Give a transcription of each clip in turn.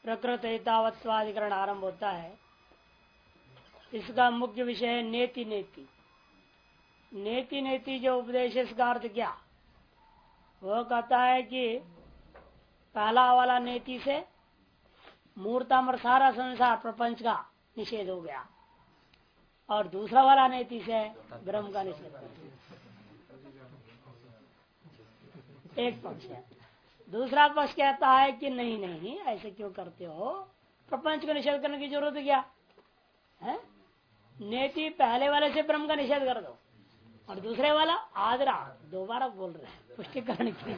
प्रकृत एतावत्वाधिकरण आरंभ होता है। इसका मुख्य विषय है नेति नेति। नेति नेति जो उपदेश, इसका अर्थ क्या? वह कहता है कि पहला वाला नेति से मूर्तम और सारा संसार प्रपंच का निषेध हो गया, और दूसरा वाला नेति से ब्रह्म का निषेध हो गया। एक पक्ष है। दूसरा पक्ष कहता है कि नहीं नहीं, ऐसे क्यों करते हो, प्रपंच को निषेध करने की जरूरत क्या है? नेति पहले वाले से ब्रह्म का निषेध कर दो, और दूसरे वाला आदरा दोबारा बोल रहे हैं पुष्टिकरण के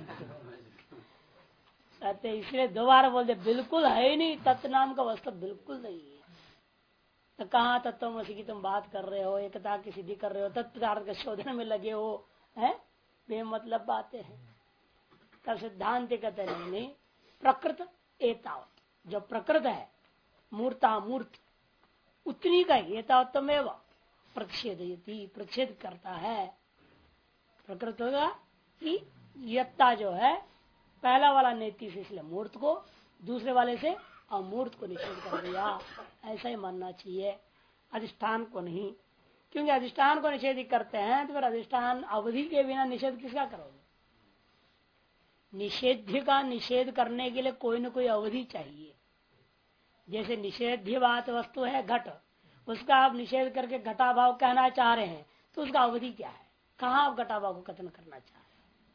लिए, इसलिए दोबारा बोल दे। बिल्कुल है ही नहीं, तत्व नाम का वस्तु बिल्कुल नहीं है। तो कहाँ तत्वमसि की तुम बात कर रहे हो, एकता की सिद्धि कर रहे हो, तत्पदार्थ के शोधन में लगे हो, है बेमतलब बातें हैं। तब सिद्धांत कहते नहीं, प्रकृत एतावत, जो प्रकृत है मूर्ता मूर्त उतनी का एतावत्तमेव प्रतिषेधयति, प्रतिषेध करता है। प्रकृत होगा कि यत्ता जो है पहला वाला नेति से इसलिए मूर्त को, दूसरे वाले से अमूर्त को निषेध कर दिया। ऐसा ही मानना चाहिए, अधिष्ठान को नहीं। क्योंकि अधिष्ठान को निषेध करते हैं तो फिर अधिष्ठान अवधि के बिना निषेध किसका करोगे? निषेध्य का निषेध करने के लिए कोई न कोई अवधि चाहिए। जैसे निषेध्य बात वस्तु है घट, उसका आप निषेध करके घटाभाव कहना चाह रहे हैं, तो उसका अवधि क्या है? कहाँ आप घटाभाव को कथन करना चाह रहे हैं?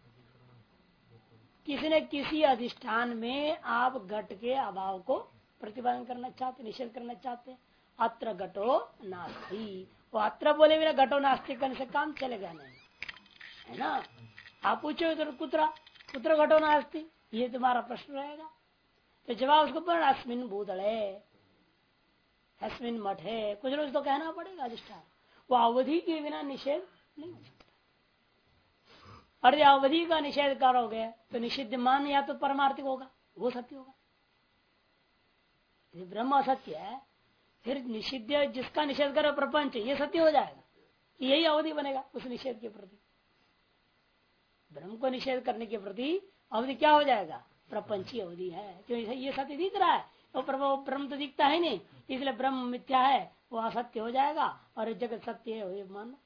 किसी न किसी अधिष्ठान में आप घट के अभाव को प्रतिपादन करना चाहते, निषेध करना चाहते। अत्र घटो नास्ति, वो अत्र बोले बिना घटो नास्ति करने से काम चलेगा नहीं, है ना? आप पूछो इधर कुतरा पुत्र घटो नास्ति, ये तुम्हारा प्रश्न रहेगा। तो जवाब उसको पर अस्मिन भूतले अस्मिन मठे कुछ रोज तो कहना पड़ेगा। अधिष्ठान वो अवधि के बिना निषेध नहीं हो सकता। और यदि अवधि का निषेध करोगे तो निषिद्ध मान या तो परमार्थिक होगा, वो सत्य होगा। यदि ब्रह्म असत्य है, फिर निषिद्ध जिसका निषेध करो प्रपंच, ये सत्य हो जाएगा। यही अवधि बनेगा उस निषेध के प्रति। ब्रह्म को निषेध करने के प्रति अवधि क्या हो जाएगा? प्रपंची अवधि है। क्यों? ये सत्य दिख रहा है, वो ब्रह्म तो दिखता है नहीं, इसलिए ब्रह्म मिथ्या है, वो असत्य हो जाएगा और जगत सत्य है, ये मानो।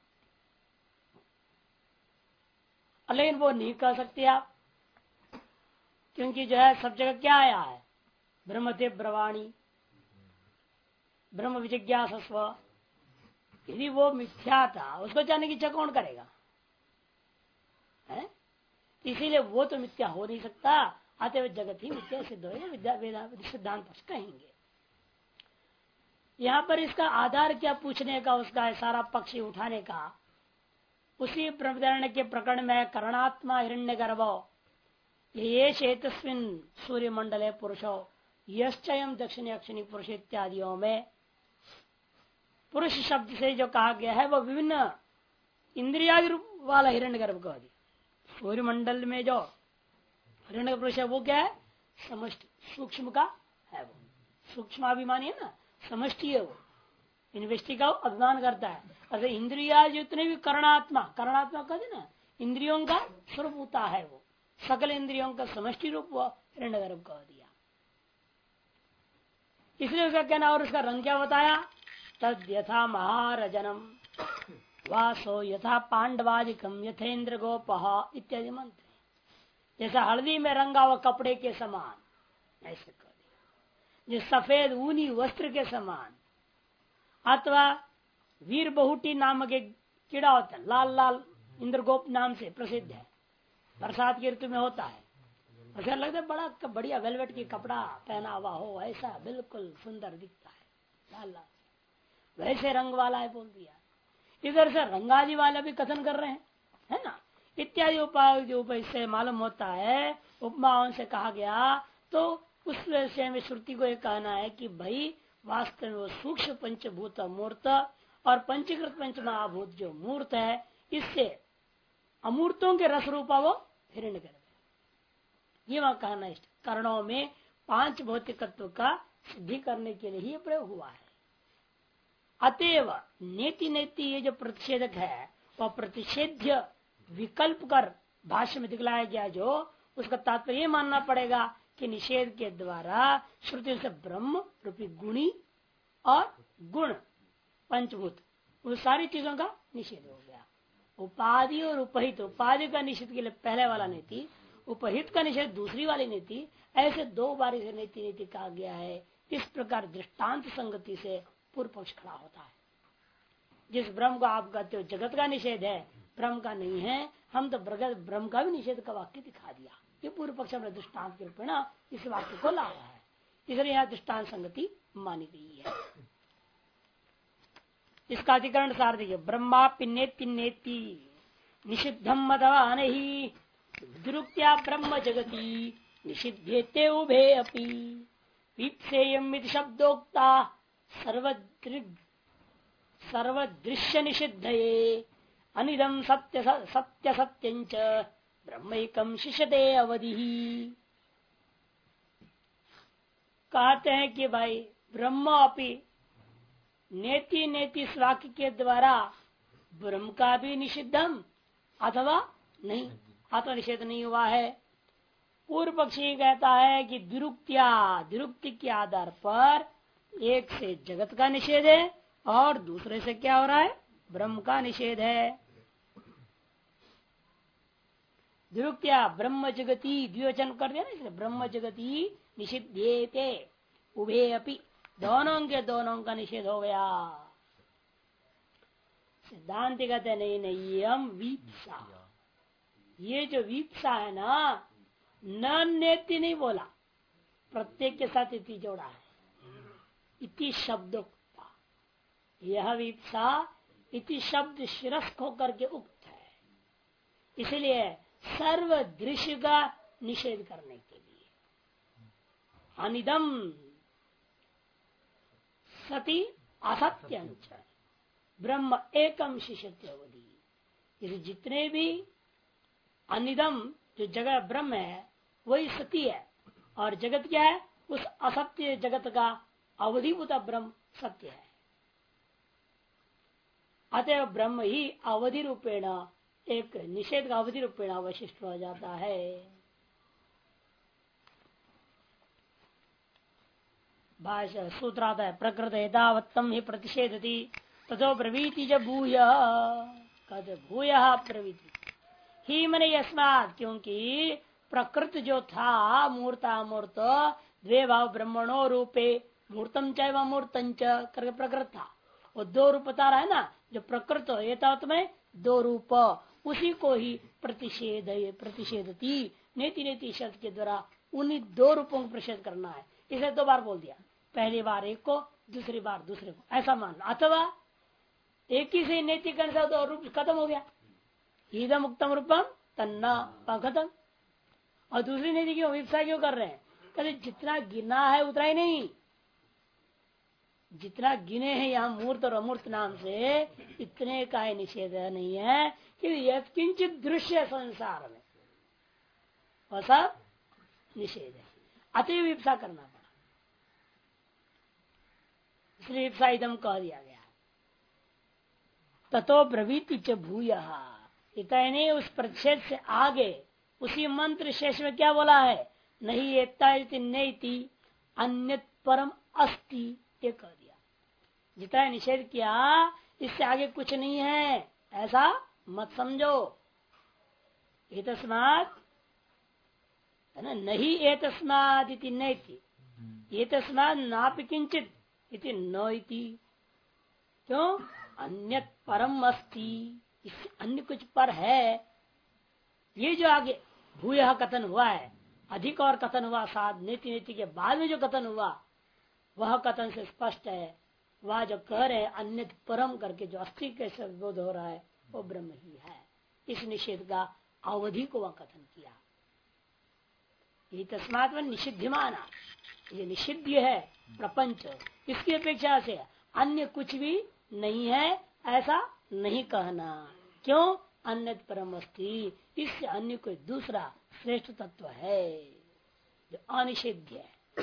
लेकिन वो नहीं कह सकते आप, क्योंकि जो है सब जगह क्या आया है? ब्रह्म ते ब्रवाणी ब्रह्म विजिज्ञासस्व। यदि वो मिथ्या था, उसको जानने की इच्छा कौन करेगा? है? इसीलिए वो तो मिथ्या हो नहीं सकता, अतएव जगत ही मिथ्या सिद्ध हो, सिद्धांत कहेंगे। यहाँ पर इसका आधार क्या पूछने का, उसका सारा पक्ष उठाने का, उसी ब्रह्मधारण के प्रकरण में करणात्मा हिरण्य गर्भो ये चेतस्विन सूर्य मंडले पुरुषो यश्चयम दक्षिणी अक्षिणी पुरुष इत्यादियों में पुरुष शब्द से जो कहा गया है वो विभिन्न इंद्रियादि रूप वाला हिरण्य गर्भ को दिया। सूर्य मंडल में जो हिरण्य पुरुष है वो क्या है? समष्टि, सूक्ष्म का है। वो सूक्ष्माभिमानी है ना, समष्टि है। वो इन्वेस्टी का अभिमान करता है। अरे इंद्रिया जितने भी करणात्मा कहते ना, इंद्रियों का स्वरूप होता है, वो सकल इंद्रियों का समष्टि रूप वो हिरण्य गर्भ कह दिया। इसलिए उसका कहना, और उसका रंग क्या बताया? तद यथा महारजनम वासो यथा पांडवादिकम यथेन्द्र गोपह इत्यादि मंत्र। जैसा हल्दी में रंगा हुआ कपड़े के समान, ऐसे कर दिया। जो सफेद ऊनी वस्त्र के समान, अथवा वीर बहुटी नामक एक कीड़ा होता है, लाल लाल इंद्रगोप नाम से प्रसिद्ध है, बरसात के ऋतु में होता है। ऐसा लगता है बड़ा बढ़िया वेलवेट की कपड़ा पहना हुआ हो, ऐसा बिल्कुल सुंदर दिखता है, लाल लाल वैसे रंग वाला है बोल दिया। इधर से रंगादी वाला भी कथन कर रहे हैं, है ना? इत्यादि उपाय के ऊपर इससे मालूम होता है, उपमाओं से कहा गया। तो उस विषय में श्रुति को यह कहना है कि भाई वास्तव में वो सूक्ष्म पंचभूत मूर्त और पंचीकृत पंच महाभूत जो मूर्त है, इससे अमूर्तों के रस रूपा वो हिरण्य गर्भ है। ये वहां कहना इष्ट करणों में पांच भौतिकत्व का सिद्धि करने के लिए ही प्रयोग हुआ है। अतएव नेति नेति ये जो प्रतिषेधक है, वह प्रतिषेध्य विकल्प कर भाष्य में दिखलाया गया, जो उसका तात्पर्य मानना पड़ेगा के निषेध के द्वारा श्रुति से ब्रह्म रूपी गुणी और गुण पंचभूत उन सारी चीजों का निषेध हो गया। उपाधि और उपहित, उपाधि का निषेध के लिए पहले वाला नीति, उपहित का निषेध दूसरी वाली नीति, ऐसे दो बार इसे नीति नीति कहा गया है। इस प्रकार दृष्टांत संगति से पूर्व पक्ष खड़ा होता है। जिस ब्रह्म को आप कहते हो जगत का निषेध है, ब्रह्म का नहीं है, हम तो ब्रह्म का भी निषेध का वाक्य दिखा दिया। ये पूर्व पक्ष हमने दृष्टांत के रूप में इस वाक्य को लाया है, इसलिए यहाँ दृष्टांत संगति मानी गई है। इसका अधिकरण सार देखिए, ब्रह्मा पिन्नेति नेति निषिद्धम अथवा नहीं दुरुक्त्या ब्रह्म जगति निषिध्येते उभे अपि वीप्सेयम् इति शब्दोक्ता सर्वदृश्य निषिद्धये अनिदम सत्य सत्य सत्यंच ब्रह्मैकम शिष्यते अवधि। कहते हैं कि भाई ब्रह्म अपि नेति नेति वाक्य के द्वारा ब्रह्म का भी निषिद्धम अथवा नहीं, अथवा निषेध नहीं हुआ है। पूर्व पक्षी कहता है कि दुरुक्ति के आधार पर एक से जगत का निषेध है और दूसरे से क्या हो रहा है, ब्रह्म का निषेध है। दुरुक्त्या ब्रह्म जगती द्विवचन कर दिया ना, इसलिए ब्रह्म जगती निषिध्येते उभे अपि, दोनों के दोनों का निषेध हो गया। सिद्धांत कहते नहीं हम वीप्सा, ये जो वीप्सा है ना, न नेति नहीं बोला, प्रत्येक के साथ इति जोड़ा है। इति शब्दोक्ता, यह वीप्सा इति शब्द शिरस्थ होकर के उक्त है, इसलिए सर्व दृश्य का निषेध करने के लिए। अनिदम सति असत्यंच ब्रह्म एकम शिष्यते अवधि, इस जितने भी अनिदम जो जगह ब्रह्म है वही सती है, और जगत क्या है, उस असत्य जगत का अवधिभूत ब्रह्म सत्य है। अतः ब्रह्म ही अवधि रूपेण, एक निषेध का अवधि रूपेण अवशिष्ट हो जाता है। भाष्य सूत्र आता है, प्रकृत एतावत्तम ही प्रतिषेधति तथो ब्रवीति च भूय, कहते भूय ब्रवीति ही मने यस्मात्, क्योंकि प्रकृत जो था मूर्तामूर्त द्वे भाव ब्रह्मणो रूपे मूर्तम च व मूर्तम च करके प्रकृत था, वो दो रूप बता रहा है ना, जो प्रकृत एतावत् में दो रूप, उसी को ही प्रतिषेधती नेति नेति शब्द के द्वारा उन्हीं दो रूपों को प्रतिषेध करना है। इसे दो बार बोल दिया, पहली बार एक को, दूसरी बार दूसरे को, ऐसा मान लो। अथवा एक ही से नेति करने से दो रूप खत्म हो गया, ईदम उक्तम रूपम तन्ना खत्म। और दूसरी नीति क्यों विपसा क्यों कर रहे हैं, कहते जितना गिना है उतना ही नहीं, जितना गिने हैं यहाँ मूर्त और अमूर्त नाम से, इतने का ही निषेध नहीं है कि यत्किंचित दृश्य संसार में वह सब निषेध है। अति विपसा करना पड़ा, इसलिए विपसा इदम कह दिया गया। ततो ब्रवीति च भूयः, इतने उस प्रतिषेध से आगे उसी मंत्र शेष में क्या बोला है, नहीं एकता नेति अन्य परम अस्ति, ये कह दिया। जितना निषेध किया इससे आगे कुछ नहीं है, ऐसा मत समझो। एतस्मात् है ना, नहीं एतस्मात् इति नेति, एतस्मात् नापि किंचित इति नो इति, क्यों, अन्य परम अस्ति, इससे अन्य कुछ पर है। ये जो आगे भूयः कथन हुआ है, अधिक और कथन हुआ साथ नीति नीति के बाद में जो कथन हुआ, वह कथन से स्पष्ट है, वह जो कह रहे अन्य परम करके जो अस्थि कैसे बोध हो रहा है वो ब्रह्म ही है। इस निषेध का अवधि को वह कथन किया। ये तस्मात् निषिध्यमाना, ये निषिद्ध है प्रपंच, इसकी अपेक्षा से अन्य कुछ भी नहीं है, ऐसा नहीं कहना। क्यों, अन्य परम अस्ति, इससे अन्य कोई दूसरा श्रेष्ठ तत्व है जो अनिषिद्ध है।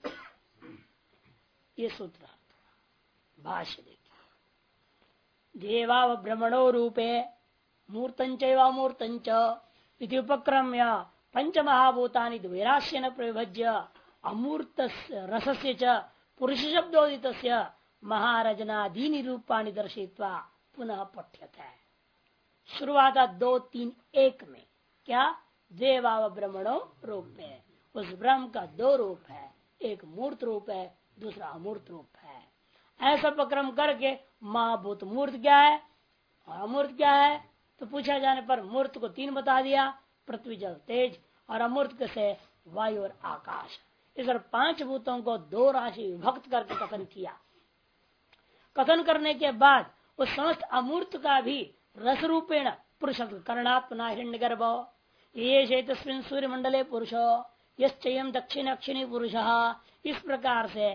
ये सूत्र भाष्य देखिए, देवा ब्रह्मणो रूपे मूर्तंच व मूर्तंच इति उपक्रम्य पंचमहाभूतानि द्वैराश्य न प्रविभज्य अमूर्त रसस्य च पुरुष शब्दोदित महारजनादीनि रूपाणि दर्शित्वा पुनः पठ्यते है। शुरुआत 2-3-1 में क्या देवाव ब्रह्मणो रूप है, उस ब्रह्म का दो रूप है, एक मूर्त रूप है, दूसरा अमूर्त रूप है। ऐसा प्रक्रम करके महाभूत मूर्त क्या है और अमूर्त क्या है, तो पूछा जाने पर मूर्त को 3 बता दिया, पृथ्वी जल तेज, और अमूर्त से वायु और आकाश। इस 5 भूतों को 2 राशि विभक्त करके कथन किया। कथन करने के बाद उस समस्त अमूर्त का भी रस रूपेण पुरुष कर्णात्मना हिरण्यगर्भो ये तस्मिन् सूर्य मंडले पुरुषो यश्चयम् दक्षिण अक्षिणी पुरुष, इस प्रकार से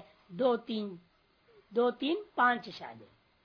2-3-5 शायद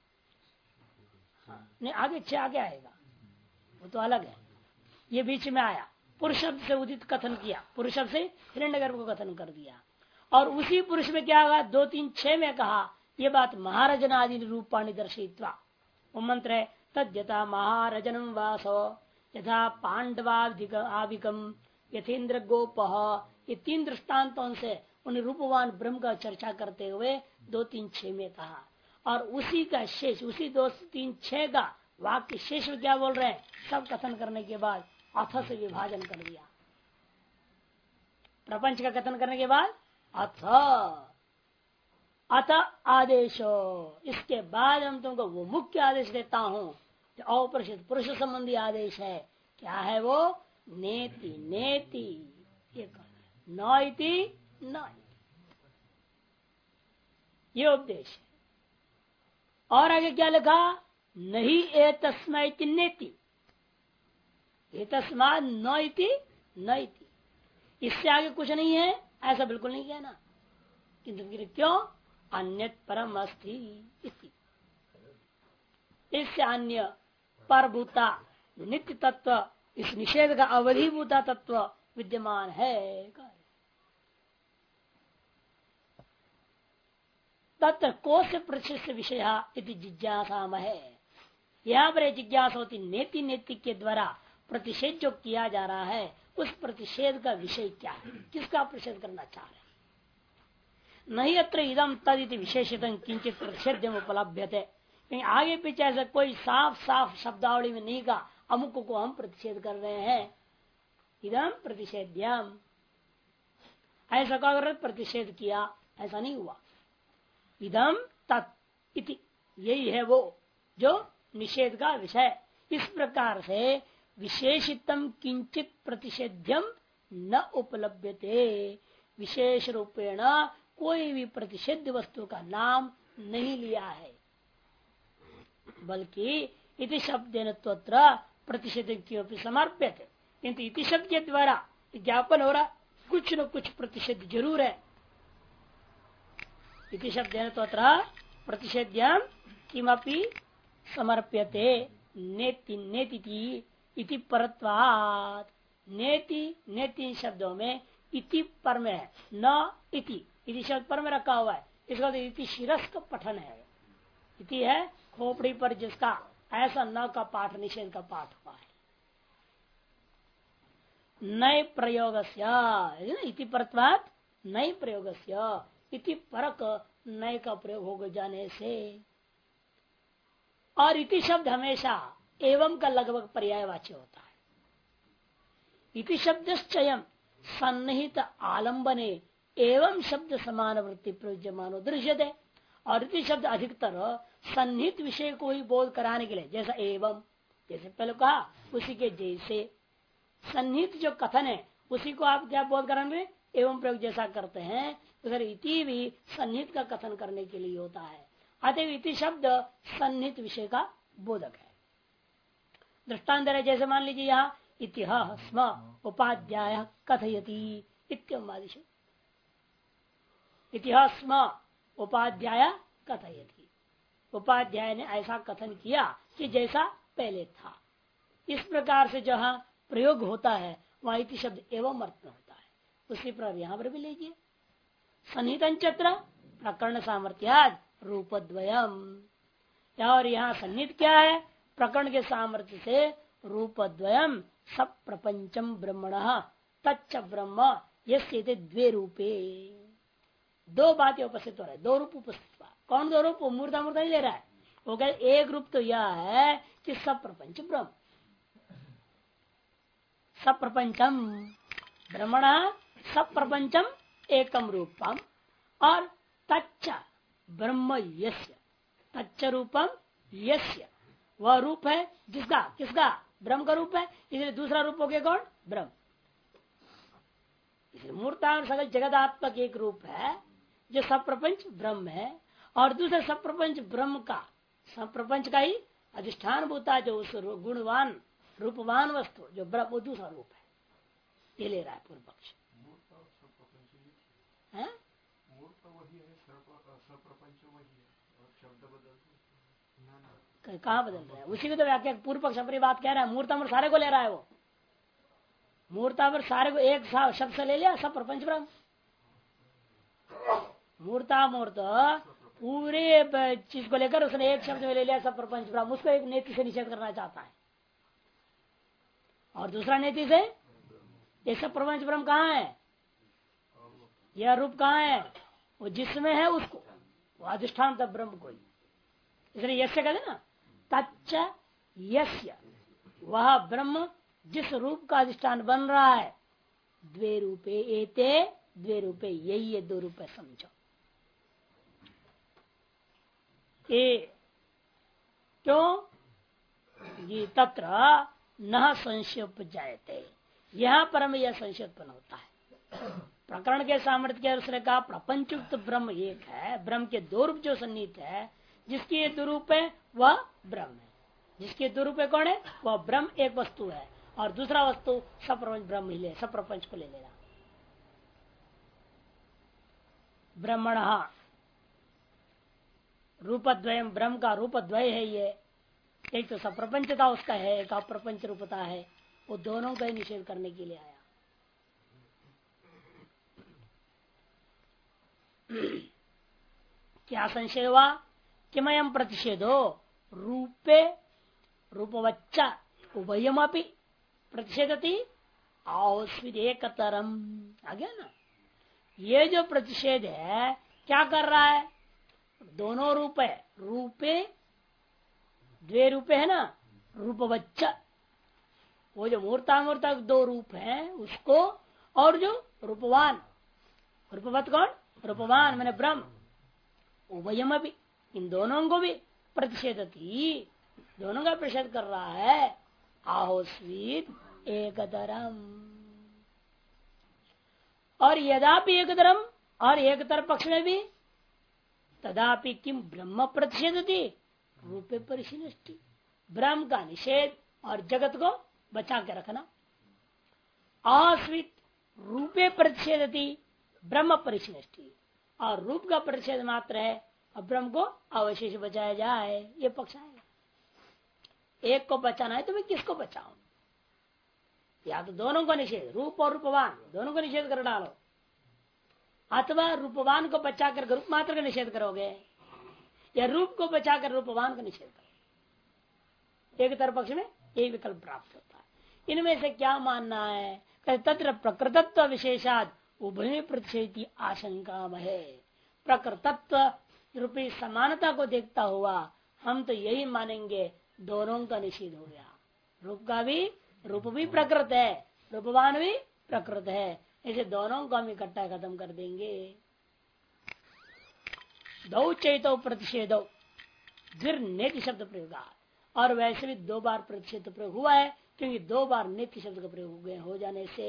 नहीं, आगे 6 आगे आएगा, वो तो अलग है। ये बीच में आया, पुरुष शब्द से उदित कथन किया, पुरुष शब्द से हिरण्यगर्भ को कथन कर दिया। और उसी पुरुष में क्या होगा, 2-3-6 में कहा ये बात महारजनादि रूपाणि दर्शित्वा, वो मंत्र है तद्यथा महारजनम वासो यथा पांडवाविकम यथेन्द्र गोप, ये 3 दृष्टांतों से उन रूपवान ब्रह्म का चर्चा करते हुए 2-3-6 में कहा। और उसी का शेष, उसी 2-3-6 का वाक्य शेष में क्या बोल रहे हैं, सब कथन करने के बाद अथ से विभाजन कर दिया। प्रपंच का कथन करने के बाद अथ आदेशो, इसके बाद हम तुमको वो मुख्य आदेश देता हूं जो अपरिषद पुरुष संबंधी आदेश है। क्या है वो, नेति नेति, नौति न, ये उपदेश है। और आगे क्या लिखा, नहीं एतस्मै नेति, एतस्मात् नौति नैति, इससे आगे कुछ नहीं है, ऐसा बिल्कुल नहीं कहना। किंतु क्यों, अन्यत परम अस्ति, इससे अन्य परभूता नित्य तत्व, इस निषेध का अवधिभूता तत्व विद्यमान है। तत्र कोश प्रतिष्ठित विषय इति जिज्ञासा है। यहाँ पर जिज्ञासा होती नेति नेति के द्वारा प्रतिषेध जो किया जा रहा है, उस प्रतिषेध का विषय क्या है, किसका प्रतिषेध करना चाह रहे हैं। नहीं अत्र इदम तद विशेषित किंचित प्रतिषेध्यम उपलब्धते, कहीं आगे पीछे ऐसा कोई साफ साफ शब्दावली में नहीं कहा अमुक को हम प्रतिषेध कर रहे हैं, इदम प्रतिषेध्यम ऐसा कहा प्रतिषेध किया, ऐसा नहीं हुआ। इदम तत् इति, यही है वो जो निषेध का विषय। इस प्रकार से विशेषितम किंचित प्रतिषेध्यम न उपलब्धते, विशेष रूपेण कोई भी प्रतिषेध वस्तु का नाम नहीं लिया है, बल्कि इति शब्देन तत्र प्रतिषेध की समर्पित, किंतु इति शब्द के द्वारा ज्ञापन हो रहा कुछ न कुछ प्रतिषेध जरूर है। इति शब्देन तत्र प्रतिषेध्यम किमपि समर्प्यते, नेति नेति इति परत्वात्, नेति नेति शब्दों में इति पर में है, न इति शब्द पर में रखा हुआ है, इसका तो इति शिरस्क पठन है। इति है खोपड़ी पर जिसका ऐसा न का पाठ, निषेध का पाठ हुआ है। नए प्रयोग इति परत्वात् नए प्रयोग इति परक नए का प्रयोग हो जाने से, और इति शब्द हमेशा एवं का लगभग पर्यायवाची होता है। इति शब्दश्चयम् सन्निहित आलंबने एवं शब्द समान वृत्ति प्रयुज्यमानो दृश्यते, और इति शब्द अधिकतर सन्निहित विषय को ही बोध कराने के लिए, जैसा एवं, जैसे पहले कहा उसी के जैसे सन्निहित जो कथन है उसी को आप क्या बोध कराने, एवं प्रयोग जैसा करते हैं, उधर इति भी सन्निहित का कथन करने के लिए होता है। अतः इति शब्द सन्निहित विषय का बोधक है। दृष्टांत है, जैसे मान लीजिए यहाँ इतिहास स्म उपाध्याय कथयति इत्यादि, इतिहास स्म उपाध्याय कथयति, उपाध्याय ने ऐसा कथन किया कि जैसा पहले था। इस प्रकार से जहाँ प्रयोग होता है वहाँ इति शब्द एवं अर्थ में होता है। उसी प्रकार यहाँ पर भी लीजिए, सन्निहितंचत्र प्रकरण सामर्थ्याद रूपद्वयम, और यहाँ सन्निहित क्या है, प्रकरण के सामर्थ्य से रूपद्वयम सब प्रपंचम ब्रह्मण तच्च ब्रह्म यस्येते द्वे रूपे। दो बातें उपस्थित हो रहे, दो रूप उपस्थित हुआ। कौन दो रूप? मूर्ता मूर्ता नहीं ले रहा है वो, कहते एक रूप तो यह है कि सब प्रपंच ब्रह्म, सब प्रपंचम ब्रह्मण सब प्रपंचम एकम रूपम, और तच्च ब्रह्म यस्य, तच्च रूपम यस्य, वह रूप है जिसका, किसका? ब्रह्म का रूप है, इसलिए दूसरा रूप हो गया कौन? ब्रह्म। इसलिए मूर्ता और सकल जगदात्मक एक रूप है जो सब प्रपंच ब्रह्म है, और दूसरा सब प्रपंच ब्रह्म का, सब प्रपंच का ही अधिष्ठान भूता जो उस गुणवान रूपवान वस्तु जो ब्रह्म, वो दूसरा रूप है। ये ले रहा है पूर्व पक्ष। कहाँ बदल रहा है? उसी को तो व्याख्या पूर्व पक्ष अपनी बात कह रहा है। मूर्तामूर्त सारे को ले रहा है वो, मूर्तामूर्त सारे को एक शब्द से ले लिया, सब प्रपंच ब्रह्म। मूर्तामूर्त पूरे चीज को लेकर उसने एक शब्द में ले लिया, सब प्रपंच ब्रह्म। उसको एक नीति से निषेध करना चाहता है, और दूसरा नीति से ये सब प्रपंच ब्रह्म कहाँ है, यह रूप कहाँ है, वो जिसमें है उसको, वो अधिष्ठान तब ब्रह्म को ही। इसलिए यस्य कहते ना, तच्च यस्य, वह ब्रह्म जिस रूप का अधिष्ठान बन रहा है, द्वे रूपे एते द्वे रूपे, यही ये दो रूप समझो। क्यों? ये तत्र न संशय उपजायते, यहाँ पर हमें यह संशय उत्पन्न होता है। प्रकरण के सामर्थ्य के अनुसार का प्रपंचयुक्त ब्रह्म एक है, ब्रह्म के दो रूप जो सन्निहित है, जिसकी ये दो रूप है वह ब्रह्म है, जिसके दो रूप है कौन है, वह ब्रह्म एक वस्तु है, और दूसरा वस्तु सब प्रपंच ब्रह्म ही ले, सब प्रपंच को ले लेना। ब्रह्मण रूपद्वयम, ब्रह्म का रूपद्वय है ये, एक तो सब प्रपंचता उसका है, एक अप्रपंच रूपता है, वो दोनों का ही निषेध करने के लिए आया। क्या संशय हुआ? किमयम प्रतिषेधो रूपे रूपवच्चा उभयमपि प्रतिषेधति आओस्विद एकतरम। आ गया ना? ये जो प्रतिषेध है क्या कर रहा है? दोनों रूप है, रूपे द्वे रूपे है ना, रूपवच्चा, वो जो मूर्तामूर्ता दो रूप है उसको, और जो रूपवान, रूपवत कौन? रूपवान मैंने ब्रह्म, उभयम भी, इन दोनों को भी प्रतिषेधती, दोनों का प्रतिषेध कर रहा है। आहोस्वीत एकतरम, और यदापि एकतरम, और एकतर पक्ष में भी, तदापि किम ब्रह्म प्रतिषेधती रूपे परिशिष्टि, ब्रह्म का निषेध और जगत को बचा के रखना। आश्रित रूपे प्रतिषेधती ब्रह्म परिशिष्टि, और रूप का प्रतिषेध मात्र है, और ब्रह्म को अवशेष बचाया जाए, ये पक्ष आएगा। एक को बचाना है तो मैं किसको बचाऊं? या तो दोनों को निषेध, रूप और रूपवान दोनों को निषेध कर डालो, अथवा रूपवान को बचाकर रूप मात्र का निषेध करोगे, या रूप को बचाकर रूपवान का निषेध करोगे। एक तरफ पक्ष में एक विकल्प प्राप्त होता है। इनमें से क्या मानना है? तत्र प्रकृतत्व विशेषाद उभय प्रतिषेधी आशंका है। प्रकृतत्व रूपी समानता को देखता हुआ हम तो यही मानेंगे दोनों का निषेध हो गया। रूप का भी, रूप भी प्रकृत है, रूपवान भी प्रकृत है, इसे दोनों को हम इकट्ठा खत्म कर देंगे। दो चैतो प्रतिषेधो फिर नेति शब्द प्रयोग, और वैसे भी दो बार प्रतिषेध प्रयोग हुआ है, क्योंकि दो बार नेति शब्द का प्रयोग हो जाने से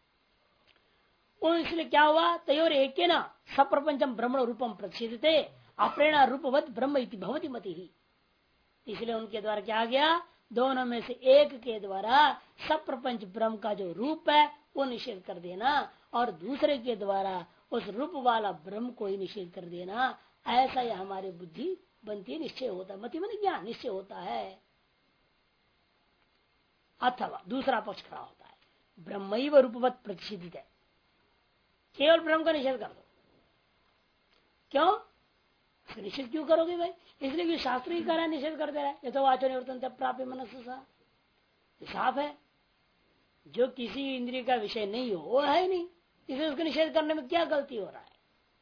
इसलिए क्या हुआ? तयोर एक न सप्रपंचम ब्रह्मण रूपम प्रतिषेधते अप्रेणा रूपवत ब्रह्म इति भवति मति ही। इसलिए उनके द्वारा क्या गया? दोनों में से एक के द्वारा सब प्रपंच ब्रह्म का जो रूप है वो निषेध कर देना, और दूसरे के द्वारा उस रूप वाला ब्रह्म को ही निषेध कर देना। ऐसा ही हमारी बुद्धि बनती है, निश्चय होता है, मति मन ज्ञान निश्चय होता है। अथवा दूसरा पक्ष खड़ा होता है, ब्रह्मैव रूपवत प्रतिषेधित है, केवल ब्रह्म का निषेध कर दो। क्यों निषेध क्यों करोगे भाई? इसलिए कि शास्त्र ही करा निषेध कर दे रहा है। ये तो वाचन निवर्तन प्राप्य मनस साफ है। जो किसी इंद्रिय का विषय नहीं हो वो है नहीं, इसे उसको निषेध करने में क्या गलती हो रहा है।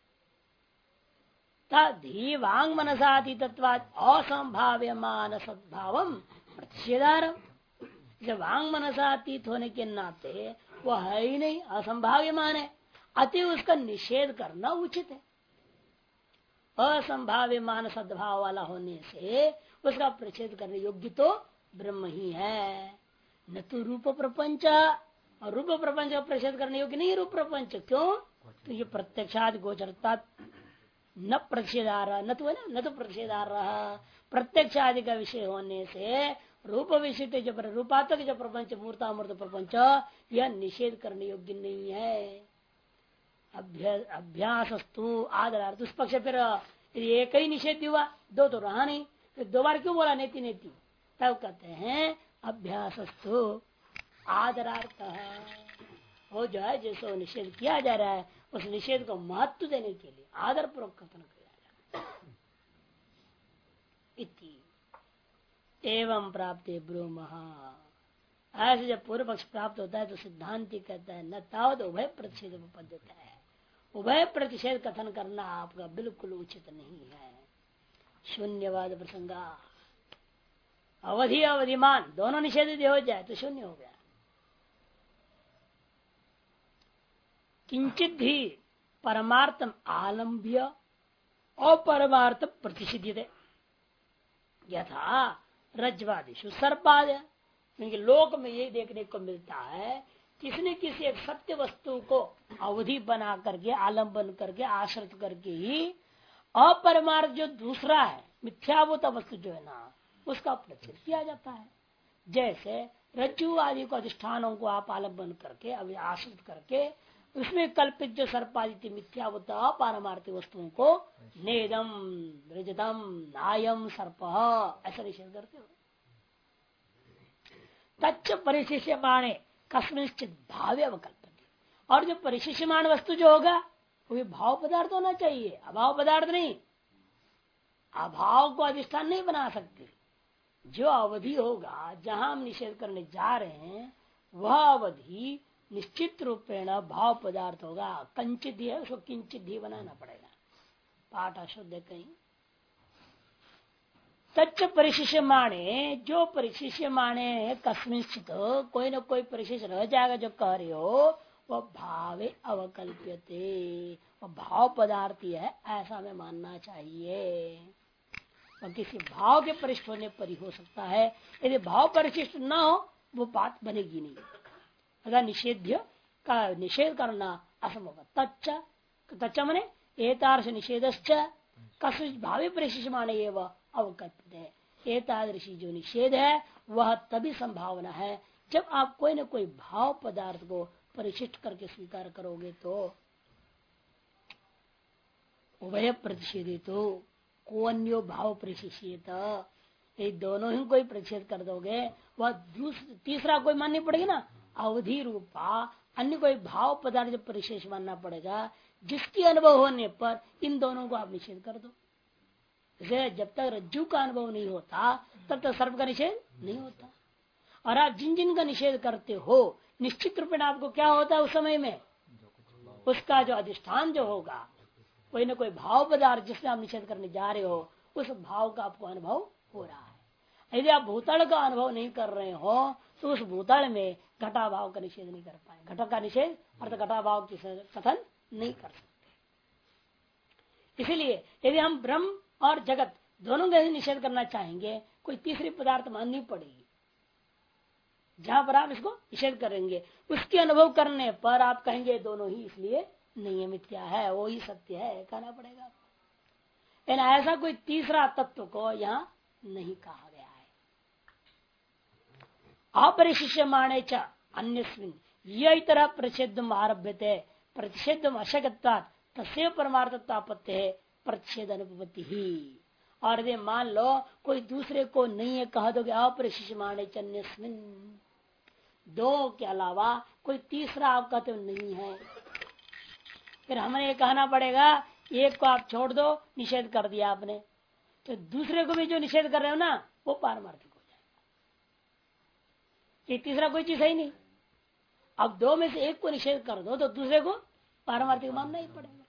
तद्धि वांग मनसाति तत्वात् असंभाव्यमान सद्भावम प्रतिषेधारम। जब वांग मनसातीत होने के नाते वह है ही नहीं, असंभाव्यमान है, अतः उसका निषेध करना उचित है। असंभाव्यमान सद्भाव वाला होने से उसका प्रतिषेध करने योग्य तो ब्रह्म ही है, न तो रूप प्रपंच। और रूप प्रपंच का प्रतिषेध करने योग्य नहीं रूप प्रपंच। क्यों? तो ये प्रत्यक्षाद गोचरता न प्रतिषेधार, न तो प्रतिषेधार रहा। प्रत्यक्ष आदि का विषय होने से रूप विशिष्ट जो रूपात्मक जो प्रपंच मूर्तामूर्त प्रपंच यह निषेध करने योग्य नहीं है। अभ्यासस्तु आदरार्थ उस पक्ष फिर एक ही निषेध हुआ, दो तो रहा नहीं, तो दो बार क्यों बोला नेति नेति? तब कहते हैं अभ्यासस्तु आदरार्थ वो जो है जिसको निषेध किया जा रहा है उस निषेध को महत्व देने के लिए आदर पूर्वक कथन किया जा रहा है। एवं प्राप्त ब्रूम, ऐसे जब पूर्व पक्ष प्राप्त होता है तो सिद्धांति कहता है न तावत उभय प्रतिषेध उपपद्यता है, उभय प्रतिषेध कथन करना आपका बिल्कुल उचित नहीं है। शून्यवाद प्रसंगा, अवधि अवधिमान दोनों निषेधित हो जाए तो शून्य हो गया। किंचित भी परमार्थम आलंब्य अपरमार्थ प्रतिषिधित यथा रज्वादिषु सर्पाद। क्योंकि लोक में ये देखने को मिलता है किसी न किसी एक सत्य वस्तु को अवधि बना करके आलम्बन करके आश्रित करके ही अपरमार्थ जो दूसरा है मिथ्याभूत वस्तु जो है ना उसका प्रतिषेध किया जाता है। जैसे रज्जु आदि को अधिष्ठानों को आप आलम्बन करके अभी आश्रित करके उसमें कल्पित जो सर्पादित्य मिथ्याभूत पारमार्थिक वस्तुओं को नेदम रजतम नायम सर्प ऐसा निषेध करते हो। तच्च परिशिष्यमाणे कस्मिंश्चित भावे अवकल्पते, और जो परिशिष्यमान वस्तु जो होगा वो भी भाव पदार्थ होना चाहिए, अभाव पदार्थ नहीं। अभाव को अधिष्ठान नहीं बना सकते। जो अवधि होगा जहां हम निषेध करने जा रहे हैं वह अवधि निश्चित रूपेण भाव पदार्थ होगा। कंचित है उसको किंचित ही बनाना पड़ेगा, पाठ अशुद्ध है कहीं। तच्च परिशिष्यमाणे, जो परिशिष्यमाणे कस्मिंश्चित कोई न कोई परिशिष्ट रह जाएगा जो कह रहे हो वह भावे अवकल्प्यते, वह भाव पदार्थ है ऐसा हमें मानना चाहिए। और किसी भाव के परिशिष्ट होने पर ही हो सकता है, यदि भाव परिशिष्ट न हो वो बात बनेगी नहीं। अगर निषेध्य का निषेध करना असंभव। तच्च मने एतादृश निषेधश्च कस्मिंश्चित् भावे परिशिष्यमाणे एवं अवकल्प्यते। एतादृशी जो निषेध है वह तभी संभावना है जब आप कोई न कोई भाव पदार्थ को परिशिष्ट करके स्वीकार करोगे। तो उभय प्रतिषेधितो को अन्यो भाव परिशिष्येत, ये दोनों ही कोई प्रतिषेध कर दोगे वह तीसरा कोई माननी पड़ेगी ना, अवधि रूपा अन्य कोई भाव पदार्थ जो परिशेष मानना पड़ेगा जिसकी अनुभव होने पर इन दोनों को आप निषेध कर दो। जब तक रज्जु का अनुभव नहीं होता तब तक सर्प का निषेध नहीं होता। और आप जिन जिन का निषेध करते हो निश्चित रूप में आपको क्या होता है उस समय में, उसका जो अधिष्ठान जो होगा कोई न कोई भाव पदार्थ जिसमें आप निषेध करने जा रहे हो उस भाव का आपको अनुभव हो रहा है। यदि आप भूतल का अनुभव नहीं कर रहे हो तो उस भूतल में घटाभाव का निषेध नहीं कर पाए। घट का निषेध अर्थात घटाभाव की कथन नहीं कर सकते। इसीलिए यदि हम ब्रह्म और जगत दोनों का निषेध करना चाहेंगे कोई तीसरी पदार्थ माननी पड़ेगी। जहां पर आप इसको निषेध करेंगे उसके अनुभव करने पर आप कहेंगे दोनों ही इसलिए नहीं है, मिथ्या है, वो ही सत्य है, कहना पड़ेगा आपको। लेकिन ऐसा कोई तीसरा तत्व को यहाँ नहीं कहा गया है। अपरिशिष्यमाणे च अन्यस्मिन् यही तरह प्रतिषेधम आरभ्यते प्रतिषेधम अशक्तात् तस्य परमार्थत्वापत्ति है प्रतिषेध अनुपत्ति ही। और यदि मान लो कोई दूसरे को नहीं है कह दोगे अपरिशिष्यमाणे च अन्यस्मिन्, दो के अलावा कोई तीसरा आप कहते नहीं है, फिर हमें ये कहना पड़ेगा एक को आप छोड़ दो, निषेध कर दिया आपने, तो दूसरे को भी जो निषेध कर रहे हो ना वो पारमार्थिक हो जाएगा। ये तीसरा कोई चीज है ही नहीं। अब दो में से एक को निषेध कर दो तो दूसरे को पारमार्थिक मानना ही पड़ेगा।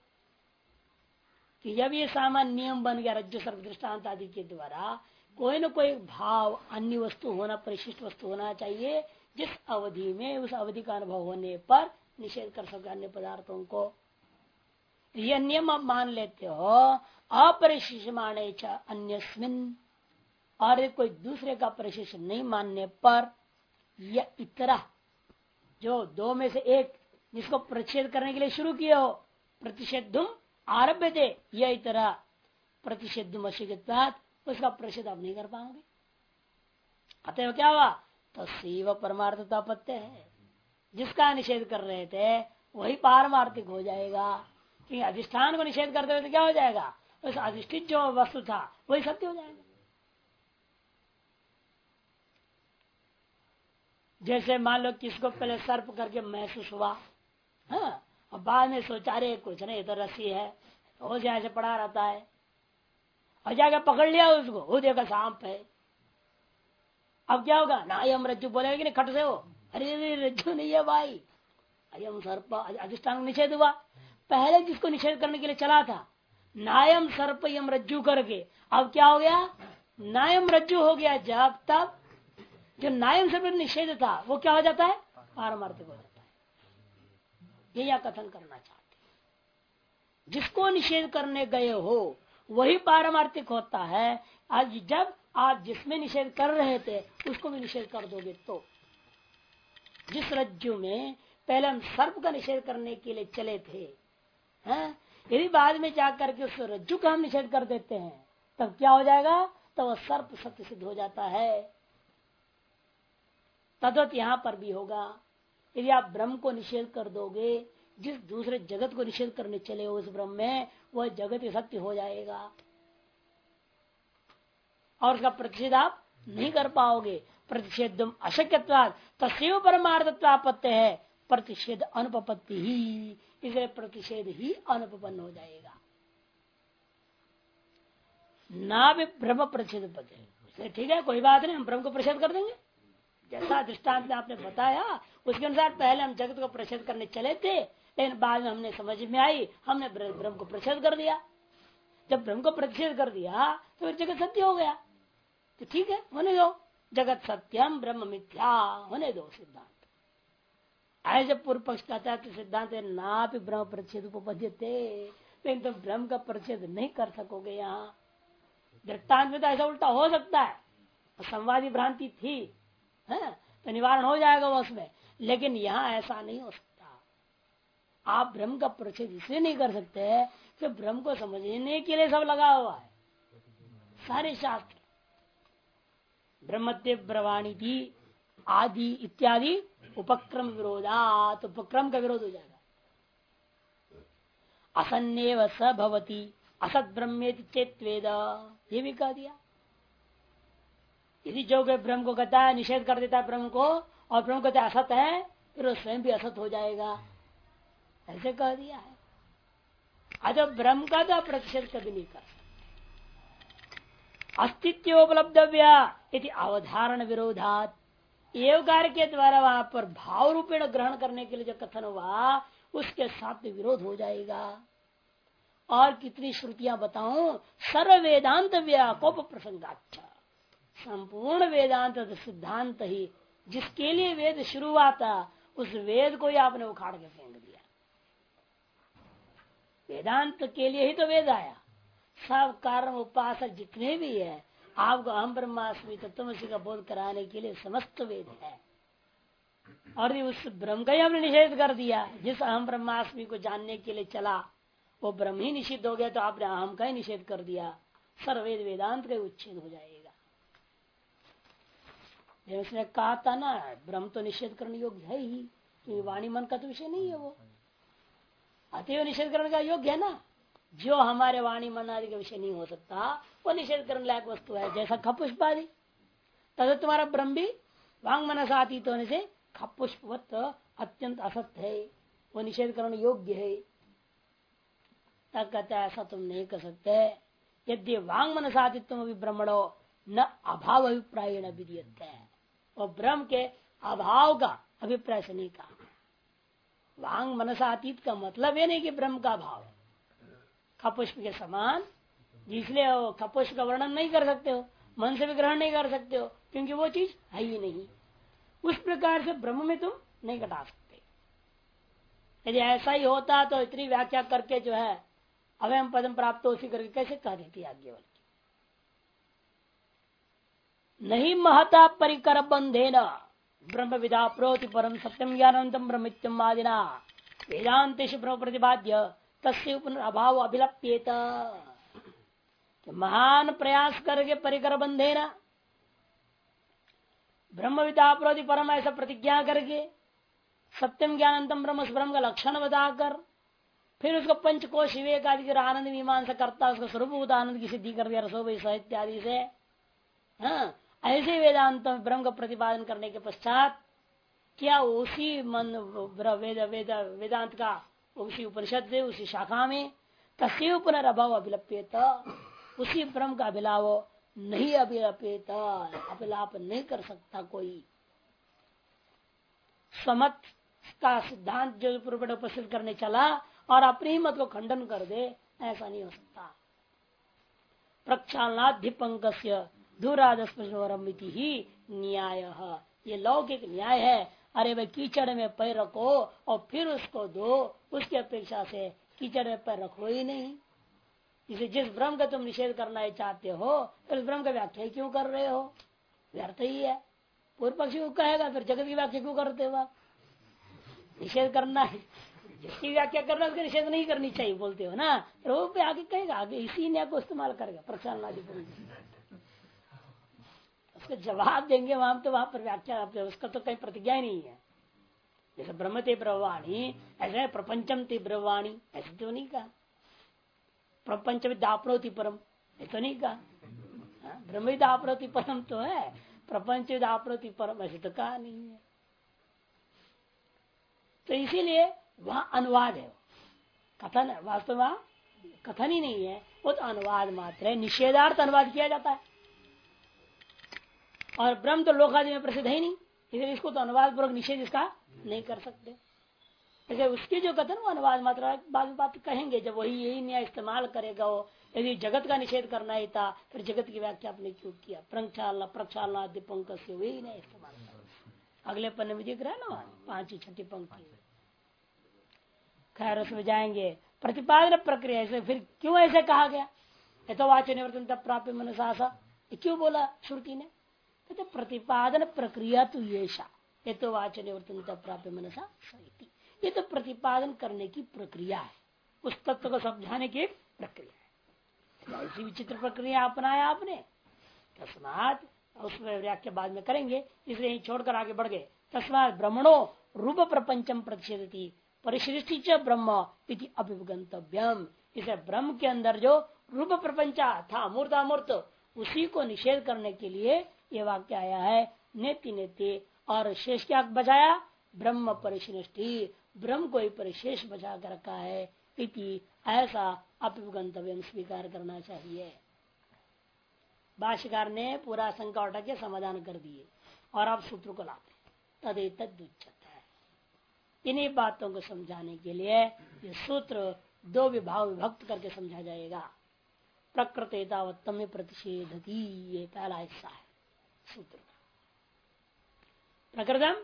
कि जब ये सामान्य नियम बन गया रज्जु सर्प दृष्टांत आदि के द्वारा, कोई न कोई भाव अन्य वस्तु होना, परिशिष्ट वस्तु होना चाहिए, जिस अवधि में उस अवधि का अनुभव होने पर निषेध कर सके अन्य पदार्थों को। यह नियम आप मान लेते हो अपरिशिष्यमाणे च अन्यस्मिन्, और कोई दूसरे का परिशिष्ट नहीं मानने पर यह इतरा, जो दो में से एक जिसको प्रतिषेध करने के लिए शुरू किए हो, प्रतिषेधुम आरभ्य थे, यह इतरा प्रतिषेधुम अशिगत्वात्, उसका प्रतिषेध आप नहीं कर पाओगे। अतएव क्या हुआ, तस्यैव परमार्थतापत्य है, जिसका निषेध कर रहे थे वही पारमार्थिक हो जाएगा। कि अधिष्ठान को निषेध करते हुए तो क्या हो जाएगा, उस अधिष्ठित जो वस्तु था वही सत्य हो जाएगा। जैसे मान लो किसको पहले सर्प करके महसूस हुआ, हाँ, और बाद में सोचा रे कुछ नहीं तो रस्सी है, तो वो ऐसे पड़ा रहता है, और जाकर पकड़ लिया उसको, वो देखा सांप है। अब क्या होगा, ना यम रज्जु बोलेगा कि नहीं खट से हो, अरे रज्जु नहीं है भाई, अयम सर्प, अधिष्ठान निषेध हुआ। पहले जिसको निषेध करने के लिए चला था नायम सर्प यम रज्जु करके, अब क्या हो गया, नायम रज्जु हो गया। जब तब जो नायम सर्प निषेध था वो क्या हो जाता है, पारमार्थिक हो जाता है। ये यह कथन करना चाहते हैं, जिसको निषेध करने गए हो वही पारमार्थिक होता है। आज जब आप जिसमें निषेध कर रहे थे उसको भी निषेध कर दोगे तो, जिस रज्जु में पहले हम सर्प का निषेध करने के लिए चले थे, यदि बाद में जाकर के उस रज्जु का हम निषेध कर देते हैं तब क्या हो जाएगा, तो वह सर्प सत्य सिद्ध हो जाता है। तद्वत यहां पर भी होगा। यदि आप ब्रह्म को निषेध कर दोगे, जिस दूसरे जगत को निषेध करने चले हो उस ब्रह्म में, वह जगत ही सत्य हो जाएगा और उसका प्रतिषेध आप नहीं कर पाओगे। प्रतिषेधम अशक्यत्वात् तस्यैव परमार्थत्वापत्ति है, प्रतिषेध अनुपपत्ति ही, इसलिए प्रतिषेध ही अनुपपन्न हो जाएगा। ना भी ब्रह्म प्रतिषेध पते, ठीक है कोई बात नहीं, हम ब्रह्म को प्रतिषेध कर देंगे। जैसा दृष्टांत आपने बताया उसके अनुसार पहले हम जगत को प्रतिषेध करने चले थे, लेकिन बाद में हमने समझ में आई, हमने ब्रह्म को प्रतिषेध कर दिया। जब ब्रह्म को प्रतिषेध कर दिया तो जगत सत्य हो गया, तो ठीक है होने दो, जगत सत्यम ब्रह्म मिथ्या होने दो सिद्धांत। ऐसे पूर्व पक्ष कहता है सिद्धांत ना भी ब्रह्म प्रतिषेध उपपद्यते, लेकिन तो ब्रह्म का प्रतिषेध नहीं कर सकोगे। यहाँ दृष्टांत में तो ऐसा उल्टा हो सकता है, संवादी भ्रांति थी है तो निवारण हो जाएगा वो उसमें, लेकिन यहाँ ऐसा नहीं हो सकता। आप ब्रह्म का प्रतिषेध इसलिए नहीं कर सकते कि ब्रह्म को समझने के लिए सब लगा हुआ है, सारे शास्त्र ब्रह्मत्य ब्रवाणी थी आदि इत्यादि उपक्रम विरोधात, उपक्रम का विरोध हो जाएगा। असन्नेव स भवति असत ब्रह्मेति चेत वेद, ये भी कह दिया। यदि जो ब्रह्म को कहता है निषेध कर देता है ब्रह्म को, और ब्रह्म कहता है असत है, फिर वो स्वयं भी असत हो जाएगा, ऐसे कह दिया है। अतः ब्रह्म का तो प्रतिषेध कभी नहीं कर सकते। अस्तित्वोपलब्धव्या इति अवधारण विरोधात, एवकार के द्वारा वहां पर भाव रूपेण ग्रहण करने के लिए जो कथन हुआ उसके साथ विरोध हो जाएगा। और कितनी श्रुतियां बताऊं, सर्व वेदांत व्याकोप प्रसंगाख्या, संपूर्ण वेदांत सिद्धांत ही जिसके लिए वेद शुरू हुआ था उस वेद को ही आपने उखाड़ के फेंक दिया। वेदांत के लिए ही तो वेद आया, सब कारण उपासक जितने भी है आपको अहम ब्रह्मास्मि तत्त्वमसि का बोध कराने के लिए समस्त वेद है। और उस ब्रह्म का ही आपने निषेध कर दिया, जिस अहम ब्रह्मास्मि को जानने के लिए चला वो ब्रह्म ही निषिद्ध हो गया, तो आपने अहम का ही निषेध कर दिया, सर्ववेद वेदांत का उच्छेद हो जाएगा। उसने कहा था ना ब्रह्म तो निषेध करने योग्य है ही, क्योंकि वाणी मन का तो विषय नहीं है, वो अतएव निषेध करने का योग्य है ना। जो हमारे वाणी मन आदि का विषय नहीं हो सकता वो निषेध करने लायक वस्तु है, जैसा खपुष्प आदि। तथा तुम्हारा ब्रह्म भी वांग मनसा अतीत होने से खपुष्पवत अत्यंत असत्य है, वो निषेध करने योग्य है। तब कहता है ऐसा तुम नहीं कर सकते, यदि वांग मनसातित्व भी ब्रह्मणो न अभाव अभिप्राय विधीयते है, और ब्रह्म के अभाव का अभिप्राय से नहीं कहा। वांग मनसा अतीत का मतलब ये नहीं कि ब्रह्म का भाव है खपुष्प के समान, जिसलिए खपुष्प का वर्णन नहीं कर सकते हो, मन से भी ग्रहण नहीं कर सकते हो, क्योंकि वो चीज है ही नहीं। उस प्रकार से ब्रह्म में तुम नहीं घटा सकते। यदि ऐसा ही होता तो इतनी व्याख्या करके जो है अवयम पदम प्राप्त उसी करके कैसे कह देती आज्ञवल्क्य। नहीं महता परिकर बंधे न ब्रह्म विदा प्रोति परम सत्यम ज्ञानंतम ब्रह्मित्यम आदिना वेदांतेश ब्रह्म प्रतिपाद्य तस्य पुनर्भाव अभिलप्येत। महान प्रयास करके परिकर बंधे न ब्रह्म विदा प्रोति परम ऐसा प्रतिज्ञा करके सत्यम ज्ञानंतम ब्रह्म उस ब्रह्म का लक्षण बताकर फिर उसको पंचकोश विवेक आदि आनंद मीमांसा करता उसका स्वरूप आनंद की सिद्धि कर दिया रसोई साहित्य आदि से। हाँ, ऐसे वेदांत में ब्रह्म का प्रतिपादन करने के पश्चात क्या उसी मन वेदांत का उसी उपनिषद से उसी शाखा में तस्वीर पुनर्भाव अभिलप्येत उसी ब्रह्म का अभिलाव नहीं अभिलप्येत अभिलाप नहीं कर सकता कोई। समत का सिद्धांत जो पूर्व उपस्थित करने चला और अपनी मत को खंडन कर दे, ऐसा नहीं हो सकता। प्रक्षालनाधिपंक दूरादस्पति ही न्याय, ये लौकिक न्याय है। अरे भाई कीचड़ में पैर रखो और फिर उसको दो, उसकी अपेक्षा से कीचड़ में पैर रखो ही नहीं। इसे जिस ब्रह्म का तुम निषेध करना ही चाहते हो तो उस ब्रह्म का व्याख्या क्यों कर रहे हो, व्यर्थ ही है। पूर्व पक्षी को कहेगा फिर जगत की व्याख्या क्यों करते हो आप, निषेध करना है जिसकी व्याख्या करना है उसका निषेध नहीं करनी चाहिए बोलते हो ना, तो वो पे आगे कहेगा, आगे इसी न्याय को इस्तेमाल करेगा प्रक्षालनादि उसका जवाब देंगे वहां, तो वहां पर व्याख्या उसका तो कहीं प्रतिज्ञा ही नहीं है। जैसे ब्रह्म ते ब्रह्मवाणी ऐसे प्रपंचम ते ब्रह्मवाणी ऐसे तो नहीं कहा, प्रपंच विदाप्रोति परम ये तो नहीं कहा, ब्रह्म विदाप्रोति परम तो है, प्रपंच विदाप्रोति परम ऐसे तो कहा नहीं है। तो इसीलिए वहां अनुवाद है, कथन है, वास्तव में कथन ही नहीं है, वो तो अनुवाद मात्र है, निषेधार्थ अनुवाद किया जाता है। और ब्रह्म तो लोकादि में प्रसिद्ध है नहीं, इसलिए इसको तो अनुवाद पूर्वक निषेध इसका नहीं कर सकते। जैसे उसके जो कथन वो अनुवाद मात्र बात कहेंगे, जब वही यही न्याय इस्तेमाल करेगा वो, यदि जगत का निषेध करना ही था फिर जगत की व्याख्या आपने क्यों किया, प्रक्षालना पंक से वही न्याय इस्तेमाल कर। अगले पन्ने में दिख रहा है ना 5-6 पंक्ति, खैर उसमें जाएंगे। प्रतिपादन प्रक्रिया से फिर क्यों ऐसे कहा गया, ये तो वाच्य निवर्तन प्राप्य मनसा क्यों बोला श्रुति ने, कहते प्रतिपादन प्रक्रिया तो ये तो वाच्य निवर्तन प्राप्य मनसा, ये तो प्रतिपादन करने की प्रक्रिया है, उस तत्व को समझाने की प्रक्रिया है। ऐसी विचित्र प्रक्रिया अपनाया आपने, तस्मात उसमें व्याख्या बाद में करेंगे, इसलिए यही छोड़कर आगे बढ़ गए। तस्मात ब्रह्मणो रूप प्रपंचम प्रतिषेधति परिसृष्टि च ब्रह्म इति अभिगंतव्यम। इसे ब्रह्म के अंदर जो रूप प्रपंचा था मूर्तामूर्त, उसी को निषेध करने के लिए ये वाक्य आया है नेति नेति। और शेष क्या बचाया, ब्रह्म परिसृष्टि, ब्रह्म को ही परिशेष बचा कर रखा है इति, ऐसा अभिगंतव्यम स्वीकार करना चाहिए। भाष्यकार ने पूरा शंका उठा के समाधान कर दिए और आप सूत्र को लाते तदेतदुच्यते। इन्हीं बातों को समझाने के लिए ये सूत्र 2 विभाग विभक्त करके समझा जाएगा। प्रकृतेतावत्तम्य प्रतिषेधति, ये पहला हिस्सा है सूत्र का। प्रकृतम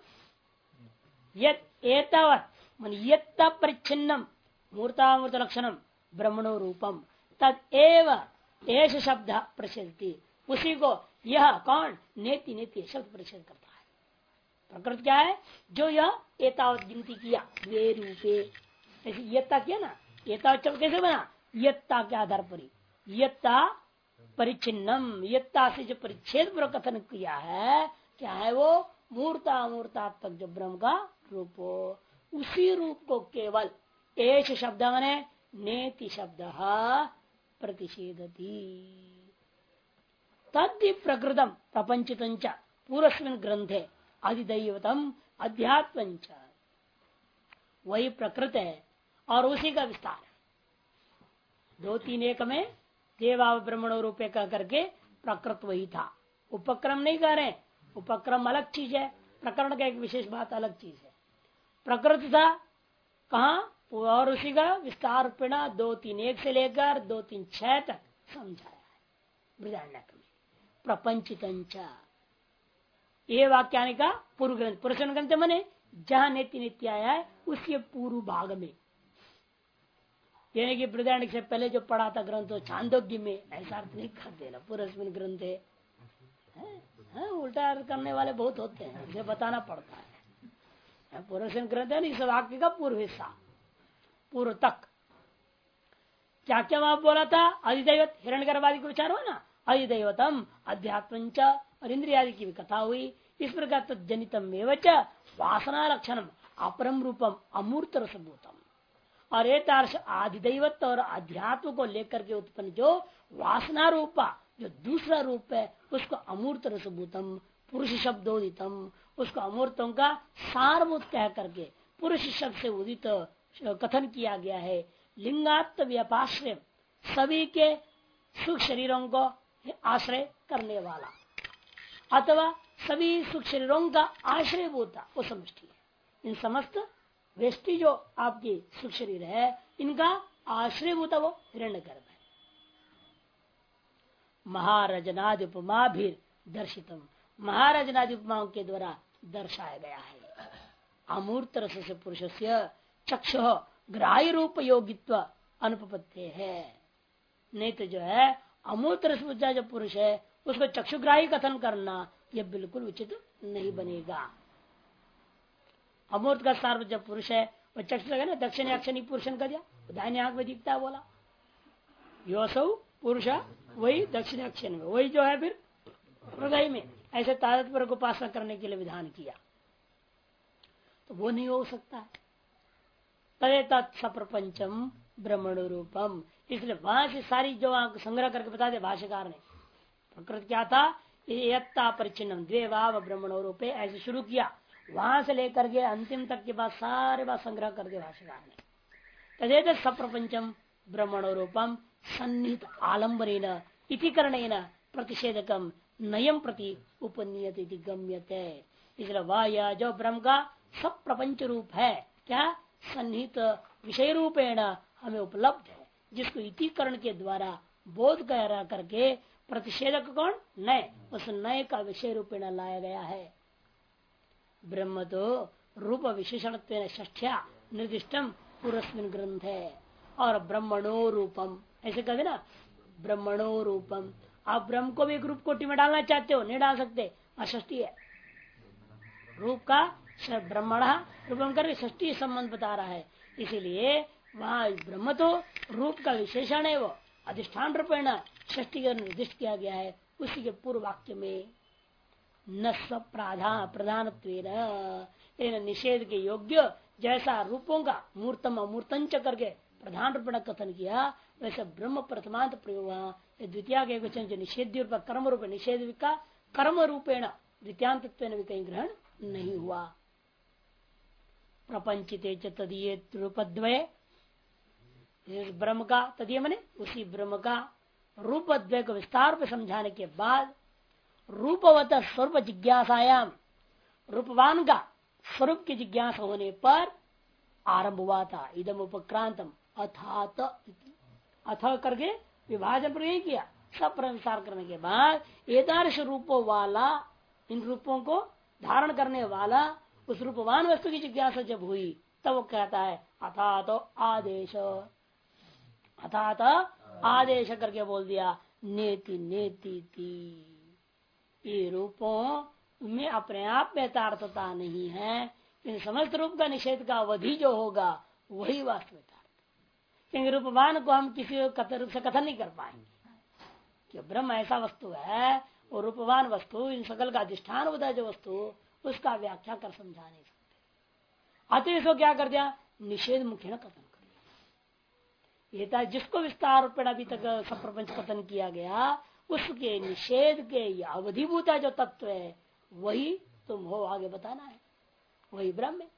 एतावत् मन यत्त परिच्छिन्नम मूर्तामूर्त लक्षणम ब्रह्मणो रूपम तदेव एष शब्द प्रसिद्धि, उसी को यह कौन नेति नेति शब्द प्रसिद्ध करता है। प्रकृति क्या है, जो यह एतावत गिनती किया द्वे रूपे, ऐसे यत्ता किया ना, एतावत शब्द कैसे बना, यत्ता के आधार पर, यत्ता परिच्छिन्नम, यत्ता से जो परिच्छेद पर कथन किया है, क्या है वो मूर्तामूर्तात्मक जो ब्रह्म का रूप, उसी रूप को केवल एष शब्द मने नेति शब्द प्रतिषेधति। तद्धि प्रकृतम प्रपंचित पूर्वस्मिन् ग्रंथे अधिदैवतम अध्यात्म, वही प्रकृत है और उसी का विस्तार है। 2-3 एक में देवा ब्रह्मणो रूपे कह करके प्रकृत वही था, उपक्रम नहीं कह रहे, उपक्रम अलग चीज है, प्रकरण का एक विशेष बात अलग चीज है। प्रकृति था कहा और उसी का विस्तार रूपेणा 2-3-1 से लेकर 2-3-6 तक समझाया है बृहदारण्यक में। प्रपंचितंचा ये वाक्यानि का पूर्व ग्रंथ, पुरुषन ग्रंथ मने जहां नित्य नित्य आया है उसके पूर्व भाग में, यानी कि बृहदारण्यक से पहले जो पढ़ा था ग्रंथ तो छांदोग्य में, ऐसा अर्थ नहीं कर देना पुरस्मिन ग्रंथ है। उल्टा अर्थ करने वाले बहुत होते हैं, इसे बताना पड़ता है। पुरस्मिन ग्रंथ है ना, इस वाक्य का पूर्व हिस्सा, पूर्व तक। क्या क्या वहां बोला था? अधिदैवत हिरण्यगर्भादि को विचार हुआ ना, अधिदैवतम अध्यात्म और इंद्रियादि की भी कथा हुई। इस प्रकार तजनितम एवं वासना लक्षणम अपरम रूपम अमूर्त रसभूतम, और एक आधिदैवत और अध्यात्म को लेकर के उत्पन्न जो वासना रूपा जो दूसरा रूप है उसको अमूर्त रसभूतम पुरुष शब्दोदितम, उसको अमूर्तों का सारभूत कह करके पुरुष शब्द से उदित कथन किया गया है। लिंगात्म व्यपाश्रय सभी के सुख शरीरों को आश्रय करने वाला अथवा सभी सुख शरीरों का आश्रय होता वो समष्टि है। इन समस्त व्यष्टि जो आपकी सुख शरीर है इनका आश्रय होता वो हिरण्यगर्भ है। महारजनादि उपमा भी दर्शितम, महारजनादि उपमाओं के द्वारा दर्शाया गया है। अमूर्त रस से पुरुष से चक्षु ग्राह्य रूप योगित्व अनुपत्ति है। नहीं तो जो है अमूर्त रस जो पुरुष है उसको चक्षुग्राही कथन करना यह बिल्कुल उचित नहीं बनेगा। अमूर्त का सार जब पुरुष है वह चक्षु लगे ना, दक्षिण अक्षणी पुरुषन का दिया, दाहिने आंख में दिखता है बोला योसौ पुरुष वही दक्षिण अक्षण में, वही जो है फिर हृदय में, ऐसे तारतपर को उपासना करने के लिए विधान किया, तो वो नहीं हो सकता है। तदे तत्प्रपंचम ब्रह्मण रूपम, इसलिए वहां से सारी जो संग्रह करके बता दे भाष्यकार ने। प्रकृति क्या था? यत्ता परिचिन्नम द्वे भाव ब्रह्मणो रूपे, ऐसे शुरू किया, वहां से लेकर के अंतिम तक के बाद सारे बात संग्रह कर दे भाष्यकार ने। तदेत सप्रपंचम ब्रह्मणो रूपम सन्निहित आलम्बनेन इति करणेन प्रतिषेधकम नयम प्रति उपनीयते गम्यते। इसलिए वह यह जो ब्रह्म का सब प्रपंच रूप है क्या सन्निहित विषय रूपेण हमें उपलब्ध है, जिसको इतिकरण के द्वारा बोध कह करके प्रतिषेधक कौन? नय, उस नय का विषय रूपेण लाया गया है। ब्रह्म तो रूप विशेषण षष्ठ्या निर्दिष्टम पूर्वस्मिन् ग्रंथ है। और ब्रह्मणो रूपम ऐसे कहते ना, ब्रह्मणो रूपम। आप ब्रह्म को भी एक रूप कोटि में डालना चाहते हो, नहीं डाल सकते, षष्ठी है। रूप का ब्रह्मण रूपम कर षष्ठी संबंध बता रहा है, इसीलिए वहां ब्रह्म तो रूप का विशेषण है, वो अधिष्ठान रूपेण षष्ठी का निर्दिष्ट किया गया है। उसी के पूर्व वाक्य में न सब प्रधान निषेध के योग्य जैसा रूपों का मूर्तम अमूर्तंच करके प्रधान रूपेण कथन किया, वैसे ब्रह्म प्रथमांत प्रयोग द्वितीय के वचन जो निषेध रूप कर्म रूप निषेध का कर्म रूपेण द्वितीयांत भी कहीं ग्रहण नहीं हुआ। प्रपंचिते तदीय रूपद्वय, ब्रह्म का तदीय मने उसी ब्रह्म का रूपद्वय को विस्तार पर समझाने के बाद रूपवत स्वरूप जिज्ञासायाम, रूपवान का स्वरूप की जिज्ञासा होने पर आरंभ हुआ था। इदम उपक्रांतम अथात, अथ करके विभाजन प्रयोग किया, सब पर विस्तार करने के बाद एतादृश रूपों वाला, इन रूपों को धारण करने वाला उस रूपवान वस्तु की जिज्ञासा जब हुई तब वो कहता है अथात आदेश, अथात आदेश करके बोल दिया नेति नेति ती। ये रूपों में अपने आप में यथार्थता नहीं है, इन समस्त रूप का निषेध का अवधि जो होगा वही वास्तविक, क्योंकि रूपवान को हम किसी रूप से कथन नहीं कर पाएंगे कि ब्रह्म ऐसा वस्तु है, और रूपवान वस्तु इन सकल का अधिष्ठान होता है जो वस्तु, उसका व्याख्या कर समझा नहीं सकते। अतः इसको क्या कर दिया? निषेध मुख्य न कथन कर दिया। ये था जिसको विस्तार पर अभी तक सप्रपंच कथन किया गया, उसके निषेध के अवधिभूता जो तत्व है वही तुम हो, आगे बताना है, वही ब्रह्म है।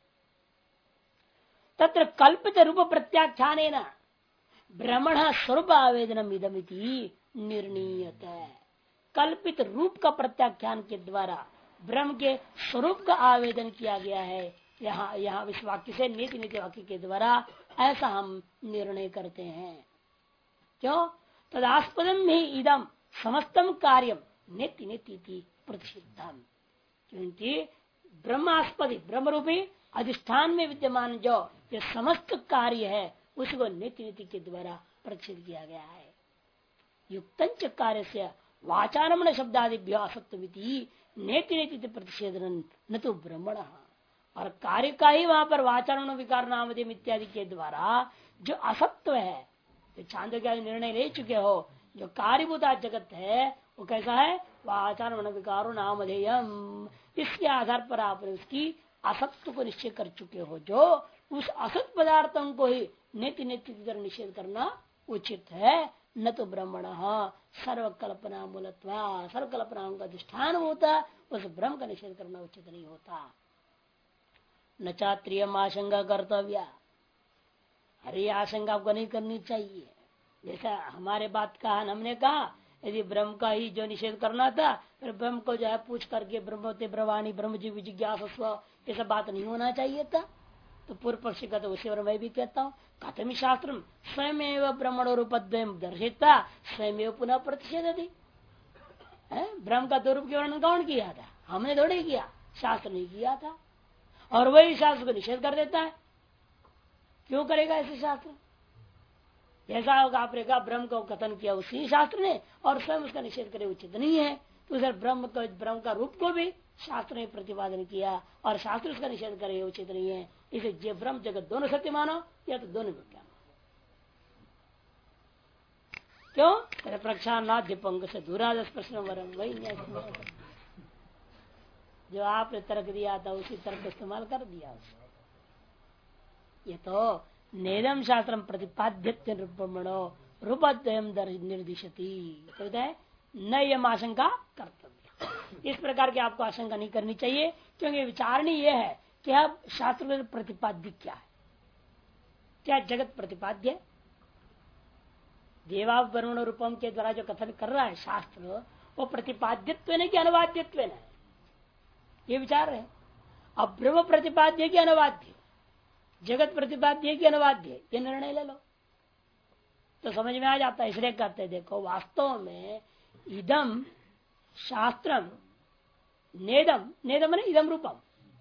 तत्र कल्पित रूप प्रत्याख्यान ब्रह्मण स्वरूप आवेदनम इदमिति निर्णीयत। कल्पित रूप का प्रत्याख्यान के द्वारा ब्रह्म के स्वरूप का आवेदन किया गया है। यहाँ इस वाक्य से नीति नीति वाक्य के द्वारा ऐसा हम निर्णय करते हैं। क्यों? तदास्पदम ही इदम समस्तम कार्यम नीति नीति प्रतिषिद्धम, क्योंकि ब्रह्मास्पदी ब्रह्म रूपी अधिष्ठान में विद्यमान जो ये समस्त कार्य है उसको नीति नीति के द्वारा प्रतिषिध किया गया है। युक्तंच कार्य से वाचारमण शब्दादिभ्यो असत्विति नेति नेति प्रतिषेधन न तो ब्रह्मण, और कार्य का ही वहां पर वाचारण विकार नामधेय इत्यादि के द्वारा जो असत्व है, जो छांदोग्य निर्णय ले चुके हो, जो कार्यभूता जगत है वो कैसा है? वाचारण विकारो नामधेयम। इसके आधार पर आपने उसकी असत्व को निश्चय कर चुके हो, जो उस असत पदार्थों को ही नेति नेति की तरह निषेध करना उचित है। न तो ब्रह्मण सर्वकल्पना मूलत्वा, सर्वकल्पनाओं का अधिष्ठान होता उस ब्रह्म का निषेध करना उचित नहीं होता। न चात्रिय आशंका कर्तव्य, अरे आशंका आपको नहीं करनी चाहिए। जैसा हमारे बात का हमने कहा, यदि ब्रह्म का ही जो निषेध करना था फिर ब्रह्म को जो है पूछ करके ब्रह्मते ब्रह्माणी ब्रह्म जीव जिज्ञासस्व ये सब बात नहीं होना चाहिए था। तो पूर्व पक्षी का तो उसी और मैं भी कहता हूँ, कथम शास्त्र स्वयं ब्रह्मण रूपद्वयम दर्शिता स्वयं पुनः प्रतिषेधति। ब्रह्म का दो रूप के वर्णन कौन किया था? हमने थोड़े किया, शास्त्र नहीं किया था। और वही शास्त्र को निषेध कर देता है। क्यों करेगा ऐसे शास्त्र? जैसा होगा आपने कहा ब्रह्म को कथन किया उसी शास्त्र ने और स्वयं उसका निषेध करे उचित नहीं है। तो सर ब्रह्म का रूप को भी शास्त्र ने प्रतिपादन किया और शास्त्र उसका निषेध करे उचित नहीं है। इसे ब्रह्म जगत दोनों सत्य मानो या तो दोनों मिथ्या मानो। क्यों? प्रक्षानाद्य पंग से दूरादस प्रश्न वरम, वही जो आपने तर्क दिया था उसी तर्क इस्तेमाल कर दिया उसने। ये तो नेदम शास्त्रम प्रतिपाद्य रूपमणो रूपद्वयम निर्दिशति, कहते हैं न यम आशंका कर्तव्य। इस प्रकार की आपको आशंका नहीं करनी चाहिए, क्योंकि विचारणी यह है कि अब शास्त्र में प्रतिपाद्य क्या है। क्या जगत प्रतिपाद्य? देवावरण रूपम के द्वारा जो कथन कर रहा है शास्त्र, वो प्रतिपाद्यत्व ने कि अनुवाद्यत्व ने, ये विचार है। अब ब्रह्म प्रतिपाद्य की अनुवाद्य, जगत प्रतिपाद्य की अनुवाद्य, ये निर्णय ले लो तो समझ में आ जाता है। इसलिए कहते देखो वास्तव में इदम शास्त्रम नेदम, नेदम ने इदम रूपम,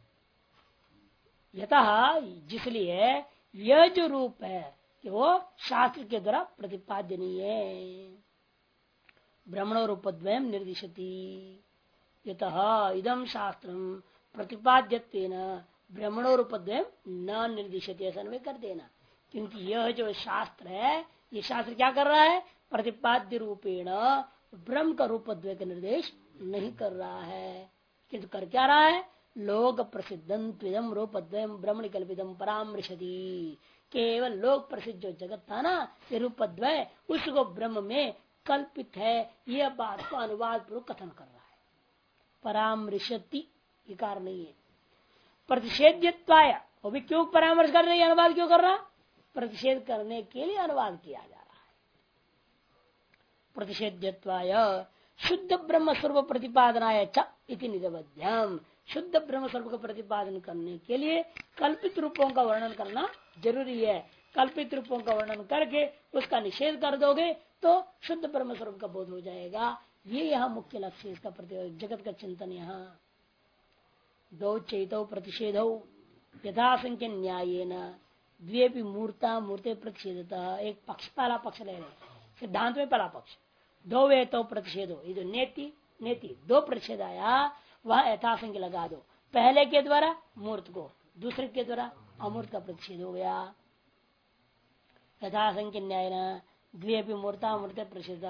यतः जिसलिए यह जो रूप है कि वो शास्त्र के द्वारा प्रतिपाद्य नहीं है। ब्रह्मणो रूपद्वयम निर्दिशति, यतः इदम शास्त्रम प्रतिपाद्यत्वेन ब्रह्मणो रूपद्वयम न निर्दिशति, ऐसा नहीं कर देना। क्योंकि यह जो शास्त्र है, ये शास्त्र क्या कर रहा है? प्रतिपाद्य रूपेण ब्रह्म का रूपद्वय का निर्देश नहीं कर रहा है, किंतु कर क्या रहा है? लोक प्रसिद्धम त्विदम रूपद्वयम ब्रह्मणि कल्पितम परामृशति। केवल लोक प्रसिद्ध जो जगत था ना, ये रूपद्वय उसको ब्रह्म में कल्पित है, यह बात को अनुवाद पूर्वक कथन कर रहा है। परामृशति ये कारण नहीं है। प्रतिषेध्यत्वाय, वो भी क्यों परामर्श कर रही है, अनुवाद क्यों कर रहा? प्रतिषेध करने के लिए अनुवाद किया जा रहा है। प्रतिषेध्यत्वाय शुद्ध ब्रह्म स्वरूप प्रतिपादनाय च इति निरवध्यम, शुद्ध ब्रह्म स्वरूप का प्रतिपादन करने के लिए कल्पित रूपों का वर्णन करना जरूरी है। कल्पित रूपों का वर्णन करके उसका निषेध कर दोगे तो शुद्ध ब्रह्म स्वरूप का बोध हो जाएगा। ये यहाँ मुख्य लक्ष्य इसका जगत का चिंतन। यहाँ दो चैतो प्रतिषेधो यथासंख्य न्यायेन द्वे मूर्ता मूर्ते प्रतिषेधता। एक पक्ष, पहला पक्ष ले रहे सिद्धांत में, पहला पक्ष दो वे तो प्रतिषेधो, ये जो नेति नेति दो प्रतिषेध आया वह यथासंख्य लगा दो। पहले के द्वारा मूर्त को, दूसरे के द्वारा अमूर्त का प्रतिषेध हो गया। यथासंख्य न्यायेन द्वे मूर्ता मूर्ते प्रतिषेध।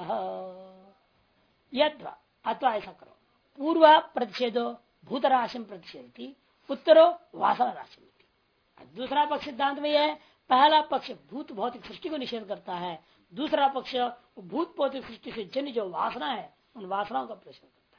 अथवा ऐसा करो, पूर्व प्रतिषेधो भूत राशि प्रतिषेध थी, उत्तरो वासना राशि थी। दूसरा पक्ष सिद्धांत में यह है, पहला पक्ष भूत भौतिक सृष्टि को निषेध करता है, दूसरा पक्ष भूत भौतिक सृष्टि से जन्य जो वासना है उन वासनाओं का प्रतिषेध करता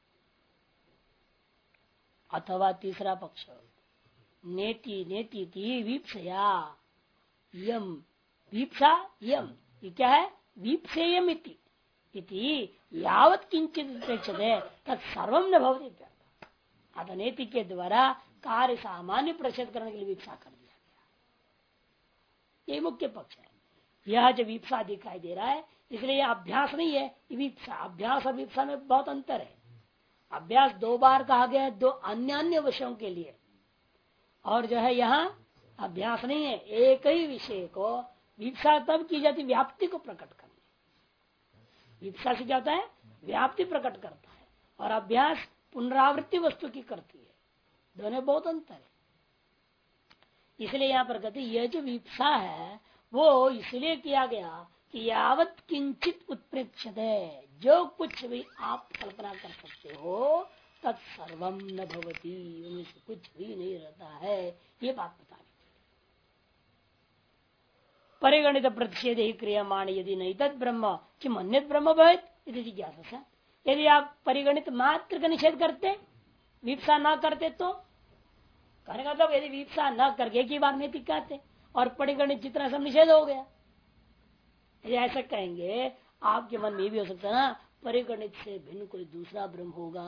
है। अथवा तीसरा पक्ष नेति नेति वीप्सया यम, वीप्सा यम, ये क्या है? वीप्सेयम इति यावत किंचित अपेक्षते तत्सर्वम न भवति। अतनेति के द्वारा कार्य सामान्य प्रतिषेध करने के लिए विप्सा कर दिया गया। ये मुख्य पक्ष है। यह जो विप्सा दिखाई दे रहा है, इसलिए यह अभ्यास नहीं है, विप्सा। अभ्यास और विप्सा में बहुत अंतर है। अभ्यास 2 बार कहा गया है 2 अन्य विषयों के लिए, और जो है यहाँ अभ्यास नहीं है, एक ही विषय को विप्सा तब की जाती व्याप्ति को प्रकट करने। विप्सा से क्या होता है, व्याप्ति प्रकट करता है, और अभ्यास पुनरावृत्ति वस्तु की करती है। दोनों बहुत अंतर है। इसलिए यहाँ पर कहते यह जो विप्सा है वो इसलिए किया गया कि यावत किंचित उत्प्रेक्षते, जो कुछ भी आप कल्पना कर सकते हो तत्सर्वम न भवती, उनमें से कुछ भी नहीं रहता है, ये बात बतानी। परिगणित प्रतिषेध ही क्रियमाण यदि नहीं तद ब्रह्म किम अन्य ब्रह्म भवेत यदि जिज्ञासा। यदि आप परिगणित मात्र का निषेध करते, विप्सा ना करते, तो कहने का मतलब यदि विप्सा न करके की बार नहीं कहते और परिगणित जितना सब निषेध हो गया, यदि ऐसा कहेंगे आपके मन में भी हो सकता है ना, परिगणित से भिन्न कोई दूसरा ब्रह्म होगा।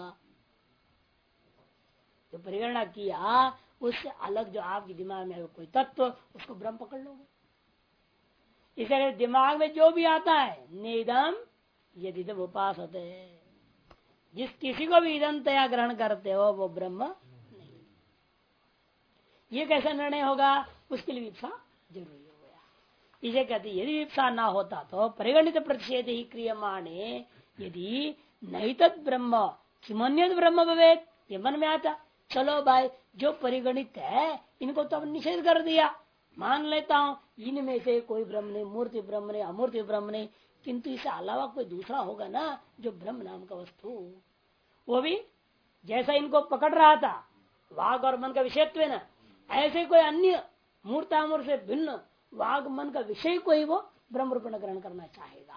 जो परिगणना किया उससे अलग जो आपके दिमाग में है कोई तत्व, उसको ब्रह्म पकड़ लोगे। इसलिए दिमाग में जो भी आता है निदम यदि तब उपास होते हैं, जिस किसी को भी इदम तया ग्रहण करते हो वो ब्रह्म नहीं। ये कैसा निर्णय होगा, उसके लिए विप्सा जरूरी हो गया। इसे कहते यदि विप्सा ना होता तो परिगणित प्रतिषेध ही क्रियमाणे यदि नहीं तद ब्रह्म किमन्यत ब्रह्म भवेत, ये मन में आता। चलो भाई जो परिगणित है इनको तो अब निषेध कर दिया, मान लेता हूं इनमें से कोई ब्रह्म नहीं, मूर्ति ब्रह्म नहीं, अमूर्ति ब्रह्म नहीं, किंतु इससे अलावा कोई दूसरा होगा ना जो ब्रह्म नाम का वस्तु, वो भी जैसा इनको पकड़ रहा था वाग और मन का विषयत्व है ना, ऐसे कोई अन्य मूर्तामूर्त से भिन्न वाग मन का विषय को ही वो ब्रह्म रूप में ग्रहण करना चाहेगा।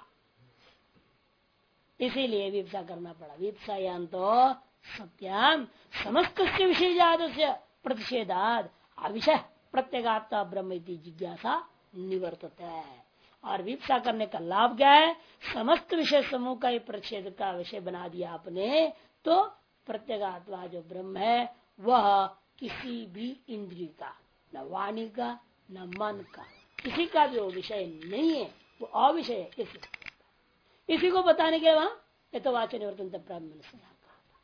इसीलिए विप्सा करना पड़ा। विप्सायां तो सत्याम समस्त विषय जात प्रतिषेधाद अविषय प्रत्यगात्मा ब्रह्म जिज्ञासा निवर्तत है। और विप्सा करने का लाभ क्या है, समस्त विषय समूह का प्रतिषेध का विषय बना दिया आपने, तो प्रत्यगात्मा जो ब्रह्म है वह किसी भी इंद्रिय का, न वाणी का न मन का, किसी का भी वो विषय नहीं है, वो अविषय है। इसी को बताने के वहां ये तो वाचन निवर्तन ब्रह्म से कहा था,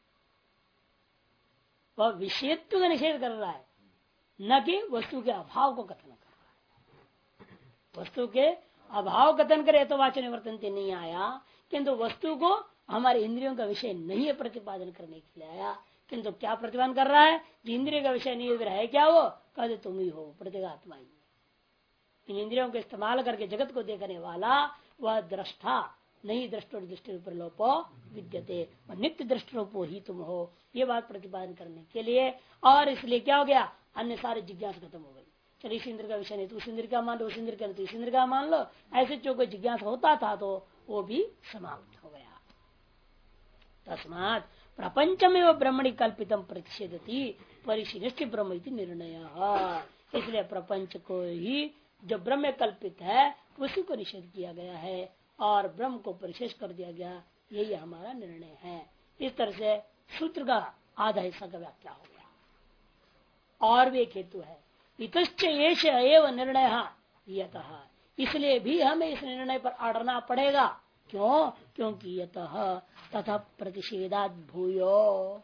वह विषयत्व का निषेध कर रहा है, न कि वस्तु के अभाव को कथन कर रहा है। वस्तु के अभाव कथन करे तो वाचन निवर्तन नहीं आया, किंतु वस्तु को हमारे इंद्रियों का विषय नहीं है प्रतिपादन करने के लिए आया। किंतु क्या प्रतिपादन कर रहा है, जो इंद्रिय का विषय नहीं है क्या वो, कहते तुम ही हो, प्रत्यगात्मा ही। इन इंद्रियों को इस्तेमाल करके जगत को देखने वाला वह दृष्टा नहीं, दृष्टो दृष्टि लोपो विद्यते, नित्य दृष्टरूपो ही तुम हो, ये बात प्रतिपादन करने के लिए। और इसलिए क्या हो गया, अन्य सारे जिज्ञासा खत्म हो गई। चल इस इंद्र का विषय नहीं तो उस इंद्र का मान लो, उस इंद्र का नहीं तो इस इंद्र का मान लो, ऐसे जो कोई जिज्ञासा होता था तो वो भी समाप्त हो गया। तस्मात् प्रपंचमेव ब्रह्मणि कल्पितम प्रतिषेधति परिशिष्ट ब्रह्म इति निर्णय। इसलिए प्रपंच को ही जो ब्रह्म कल्पित है उसी को निषेध किया गया है और ब्रह्म को परिशेष कर दिया गया, यही हमारा निर्णय है। इस तरह से सूत्र का आधा हिस्सा का व्याख्या हो गया। और भी एक हेतु है, इतश्च एष एव निर्णय यतः, इसलिए भी हमें इस निर्णय पर अड़ना पड़ेगा। क्यों, क्योंकि यतः तथा प्रतिषेधात् भूयो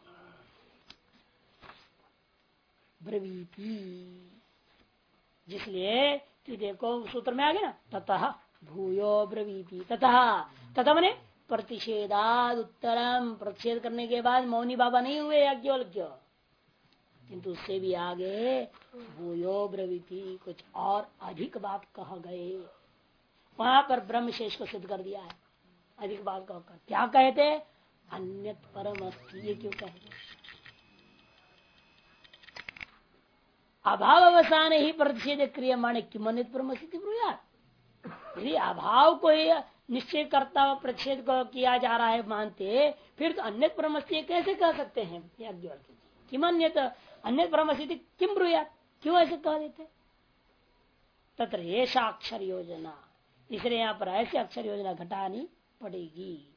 ब्रवीति, जिसलिए कि देखो सूत्र में आ गया ना, ततः भूयो ब्रवीति, तथा मने प्रतिषेधाद उत्तरम, प्रतिषेध करने के बाद मौनी बाबा नहीं हुए याज्ञवल्क्य, किंतु उससे भी आगे भूयो ब्रवीति, कुछ और अधिक बात कह गए। वहां पर ब्रह्म शेष को सिद्ध कर दिया है, अधिक बात कहकर। क्या कहते, अन्यत परम अस्ति, ये क्यों कहते, अभाव अवसान ही प्रतिषेध क्रियमाणे किमन्यत परम अस्ति ब्रूयात्। यदि अभाव को ही निश्चय करता हुआ प्रतिषेध को किया जा रहा है मानते, फिर तो अन्य परमस्ति कैसे कह सकते हैं याज्ञवल्क्य जी, किमन्यत अन्य परमस्ति किम ब्रूयात्, क्यों ऐसे कह देते। तत्र एषा अक्षर योजना, इसलिए यहाँ पर ऐसे अक्षर योजना घटानी पड़ेगी।